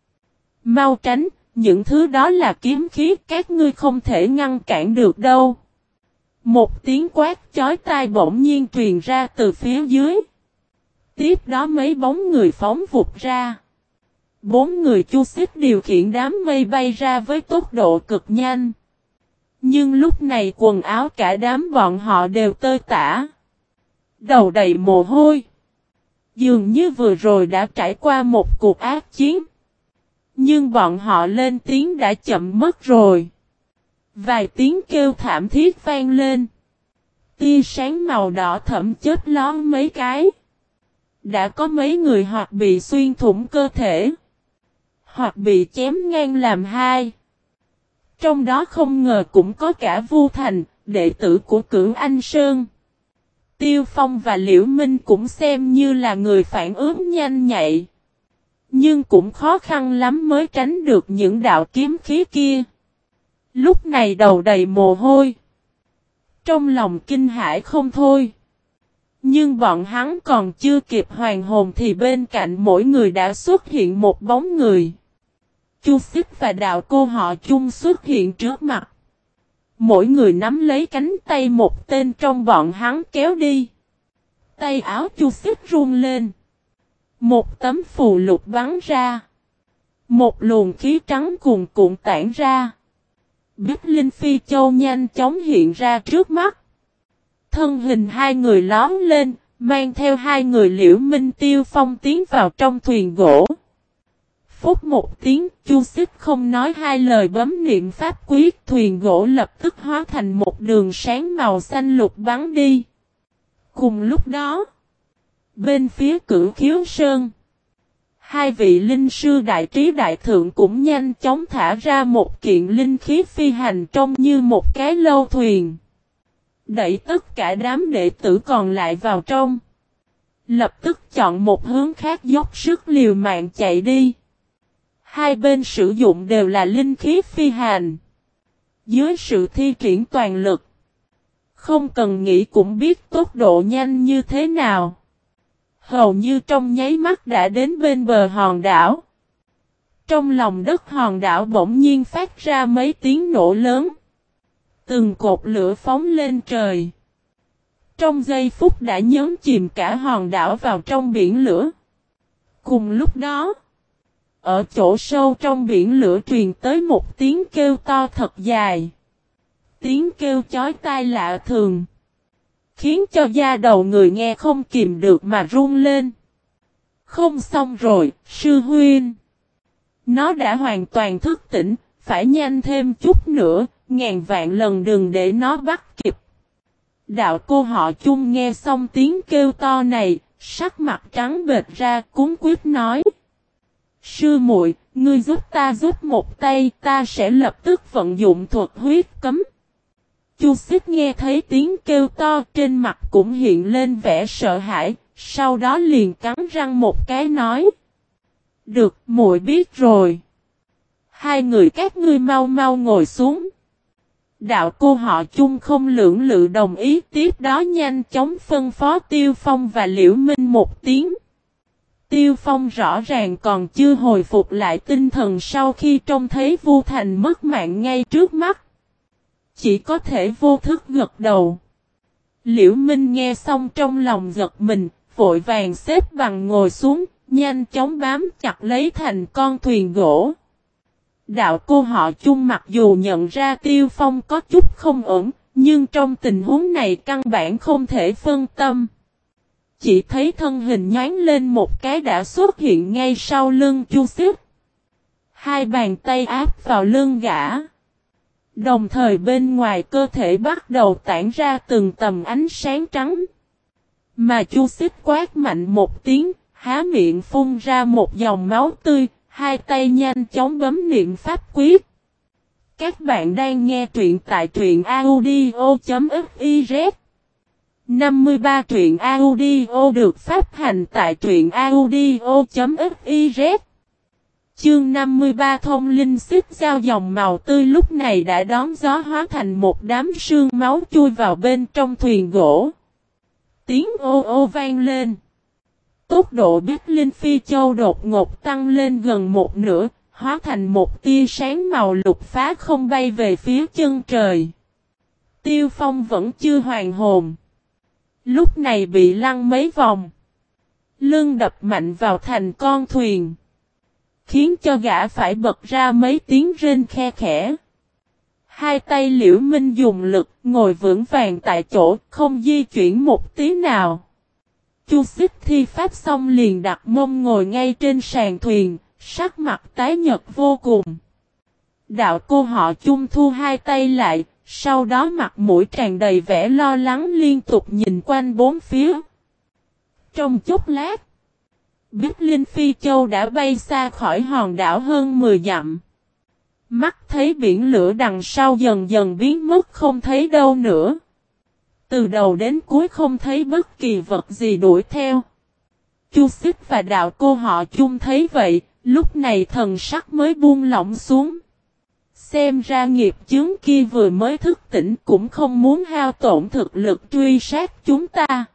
Mau tránh, những thứ đó là kiếm khí, các ngươi không thể ngăn cản được đâu. Một tiếng quát chói tai bỗng nhiên truyền ra từ phía dưới. Tiếp đó mấy bóng người phóng vụt ra. 4 người Chu Xích điều khiển đám mây bay ra với tốc độ cực nhanh. Nhưng lúc này quần áo cả đám bọn họ đều tơi tả. Đầu đầy mồ hôi. Dường như vừa rồi đã trải qua một cuộc ác chiến. Nhưng bọn họ lên tiếng đã chậm mất rồi. Vài tiếng kêu thảm thiết vang lên. Tia sáng màu đỏ thẫm chớp lóe mấy cái. Đã có mấy người hoặc bị xuyên thủng cơ thể, hoặc bị chém ngang làm hai. Trong đó không ngờ cũng có cả Vu Thành, đệ tử của Cửu Anh Sơn. Tiêu Phong và Liễu Minh cũng xem như là người phản ứng nhanh nhạy. Nhưng cũng khó khăn lắm mới tránh được những đạo kiếm khí kia. Lúc này đầu đầy mồ hôi. Trong lòng kinh hãi không thôi. Nhưng bọn hắn còn chưa kịp hoàn hồn thì bên cạnh mỗi người đã xuất hiện một bóng người. Chu Xích và đạo cô họ Chung xuất hiện trước mặt. Mỗi người nắm lấy cánh tay một tên trong bọn hắn kéo đi. Tay áo Chu Xích run lên. Một tấm phù lục bắn ra. Một luồng khí trắng cuồn cuộn tản ra. Bích Linh Phi Châu nhanh chóng hiện ra trước mắt. Thân hình hai người lóm lên, mang theo hai người Liễu Minh Tiêu Phong tiến vào trong thuyền gỗ. Phút một tiếng, Chu Xích không nói hai lời bấm niệm pháp quyết, thuyền gỗ lập tức hóa thành một đường sáng màu xanh lục bắn đi. Cùng lúc đó, bên phía Cửu Khiếu Sơn, hai vị linh sư đại trí đại thượng cũng nhanh chóng thả ra một kiện linh khí phi hành trông như một cái lâu thuyền. Đẩy tất cả đám đệ tử còn lại vào trong. Lập tức chọn một hướng khác dốc sức liều mạng chạy đi. Hai bên sử dụng đều là linh khí phi hành. Dưới sự thi triển toàn lực, không cần nghĩ cũng biết tốc độ nhanh như thế nào. Hầu như trong nháy mắt đã đến bên bờ hòn đảo. Trong lòng đất hòn đảo bỗng nhiên phát ra mấy tiếng nổ lớn. Từng cột lửa phóng lên trời. Trong giây phút đã nhấn chìm cả hòn đảo vào trong biển lửa. Cùng lúc đó, ở chỗ sâu trong biển lửa truyền tới một tiếng kêu to thật dài. Tiếng kêu chói tai lạ thường, khiến cho da đầu người nghe không kìm được mà run lên. Không xong rồi, sư huynh. Nó đã hoàn toàn thức tỉnh, phải nhanh thêm chút nữa, ngàn vạn lần đừng để nó bắt kịp. Đạo cô họ Chung nghe xong tiếng kêu to này, sắc mặt trắng bệch ra, cuống quýt nói: Sư muội, ngươi giúp một tay, ta sẽ lập tức vận dụng thuật huyết cấm. Chu Xích nghe thấy tiếng kêu to, trên mặt cũng hiện lên vẻ sợ hãi, sau đó liền cắn răng một cái nói: Được, muội biết rồi. Hai người các ngươi mau mau ngồi xuống. Đạo cô họ Chung không lưỡng lự đồng ý, tiếp đó nhanh chóng phân phó Tiêu Phong và Liễu Minh một tiếng. Tiêu Phong rõ ràng còn chưa hồi phục lại tinh thần sau khi trông thấy Vu Thành mất mạng ngay trước mắt. Chỉ có thể vô thức gật đầu. Liễu Minh nghe xong trong lòng giật mình, vội vàng xếp bằng ngồi xuống, nhanh chóng bám chặt lấy thành con thuyền gỗ. Đạo cô họ Chung mặc dù nhận ra Tiêu Phong có chút không ổn, nhưng trong tình huống này căn bản không thể phân tâm. Chỉ thấy thân hình nhoáng lên một cái đã xuất hiện ngay sau lưng Chu Xích. Hai bàn tay áp vào lưng gã. Đồng thời bên ngoài cơ thể bắt đầu tản ra từng tầm ánh sáng trắng. Mà Chu Xích quát mạnh một tiếng, há miệng phun ra một dòng máu tươi, hai tay nhanh chóng bấm niệm pháp quyết. Các bạn đang nghe truyện tại truyện audio.fiz 53 truyện audio được phát hành tại truyện audio.fiz. Chương 53 thông linh xích giao dòng màu tươi lúc này đã đón gió hóa thành một đám sương máu chui vào bên trong thuyền gỗ. Tiếng ô ô vang lên. Tốc độ Bích Linh Phi Châu đột ngột tăng lên gần một nửa, hóa thành một tia sáng màu lục phá không bay về phía chân trời. Tiêu Phong vẫn chưa hoàn hồn. Lúc này bị lăn mấy vòng. Lưng đập mạnh vào thành con thuyền. Khiến cho gã phải bật ra mấy tiếng rên khe khẽ. Hai tay Liễu Minh dùng lực ngồi vững vàng tại chỗ không di chuyển một tí nào. Chu Xích thi pháp xong liền đặt mông ngồi ngay trên sàn thuyền, sắc mặt tái nhợt vô cùng. Đạo cô họ Chung thu hai tay lại, sau đó mặt mũi tràn đầy vẻ lo lắng liên tục nhìn quanh bốn phía. Trong chốc lát, Bích Linh Phi Châu đã bay xa khỏi hòn đảo hơn 10 dặm. Mắt thấy biển lửa đằng sau dần dần biến mất không thấy đâu nữa. Từ đầu đến cuối không thấy bất kỳ vật gì đuổi theo. Chu Xích và đạo cô họ Chung thấy vậy, lúc này thần sắc mới buông lỏng xuống. Xem ra nghiệp chướng kia vừa mới thức tỉnh cũng không muốn hao tổn thực lực truy sát chúng ta.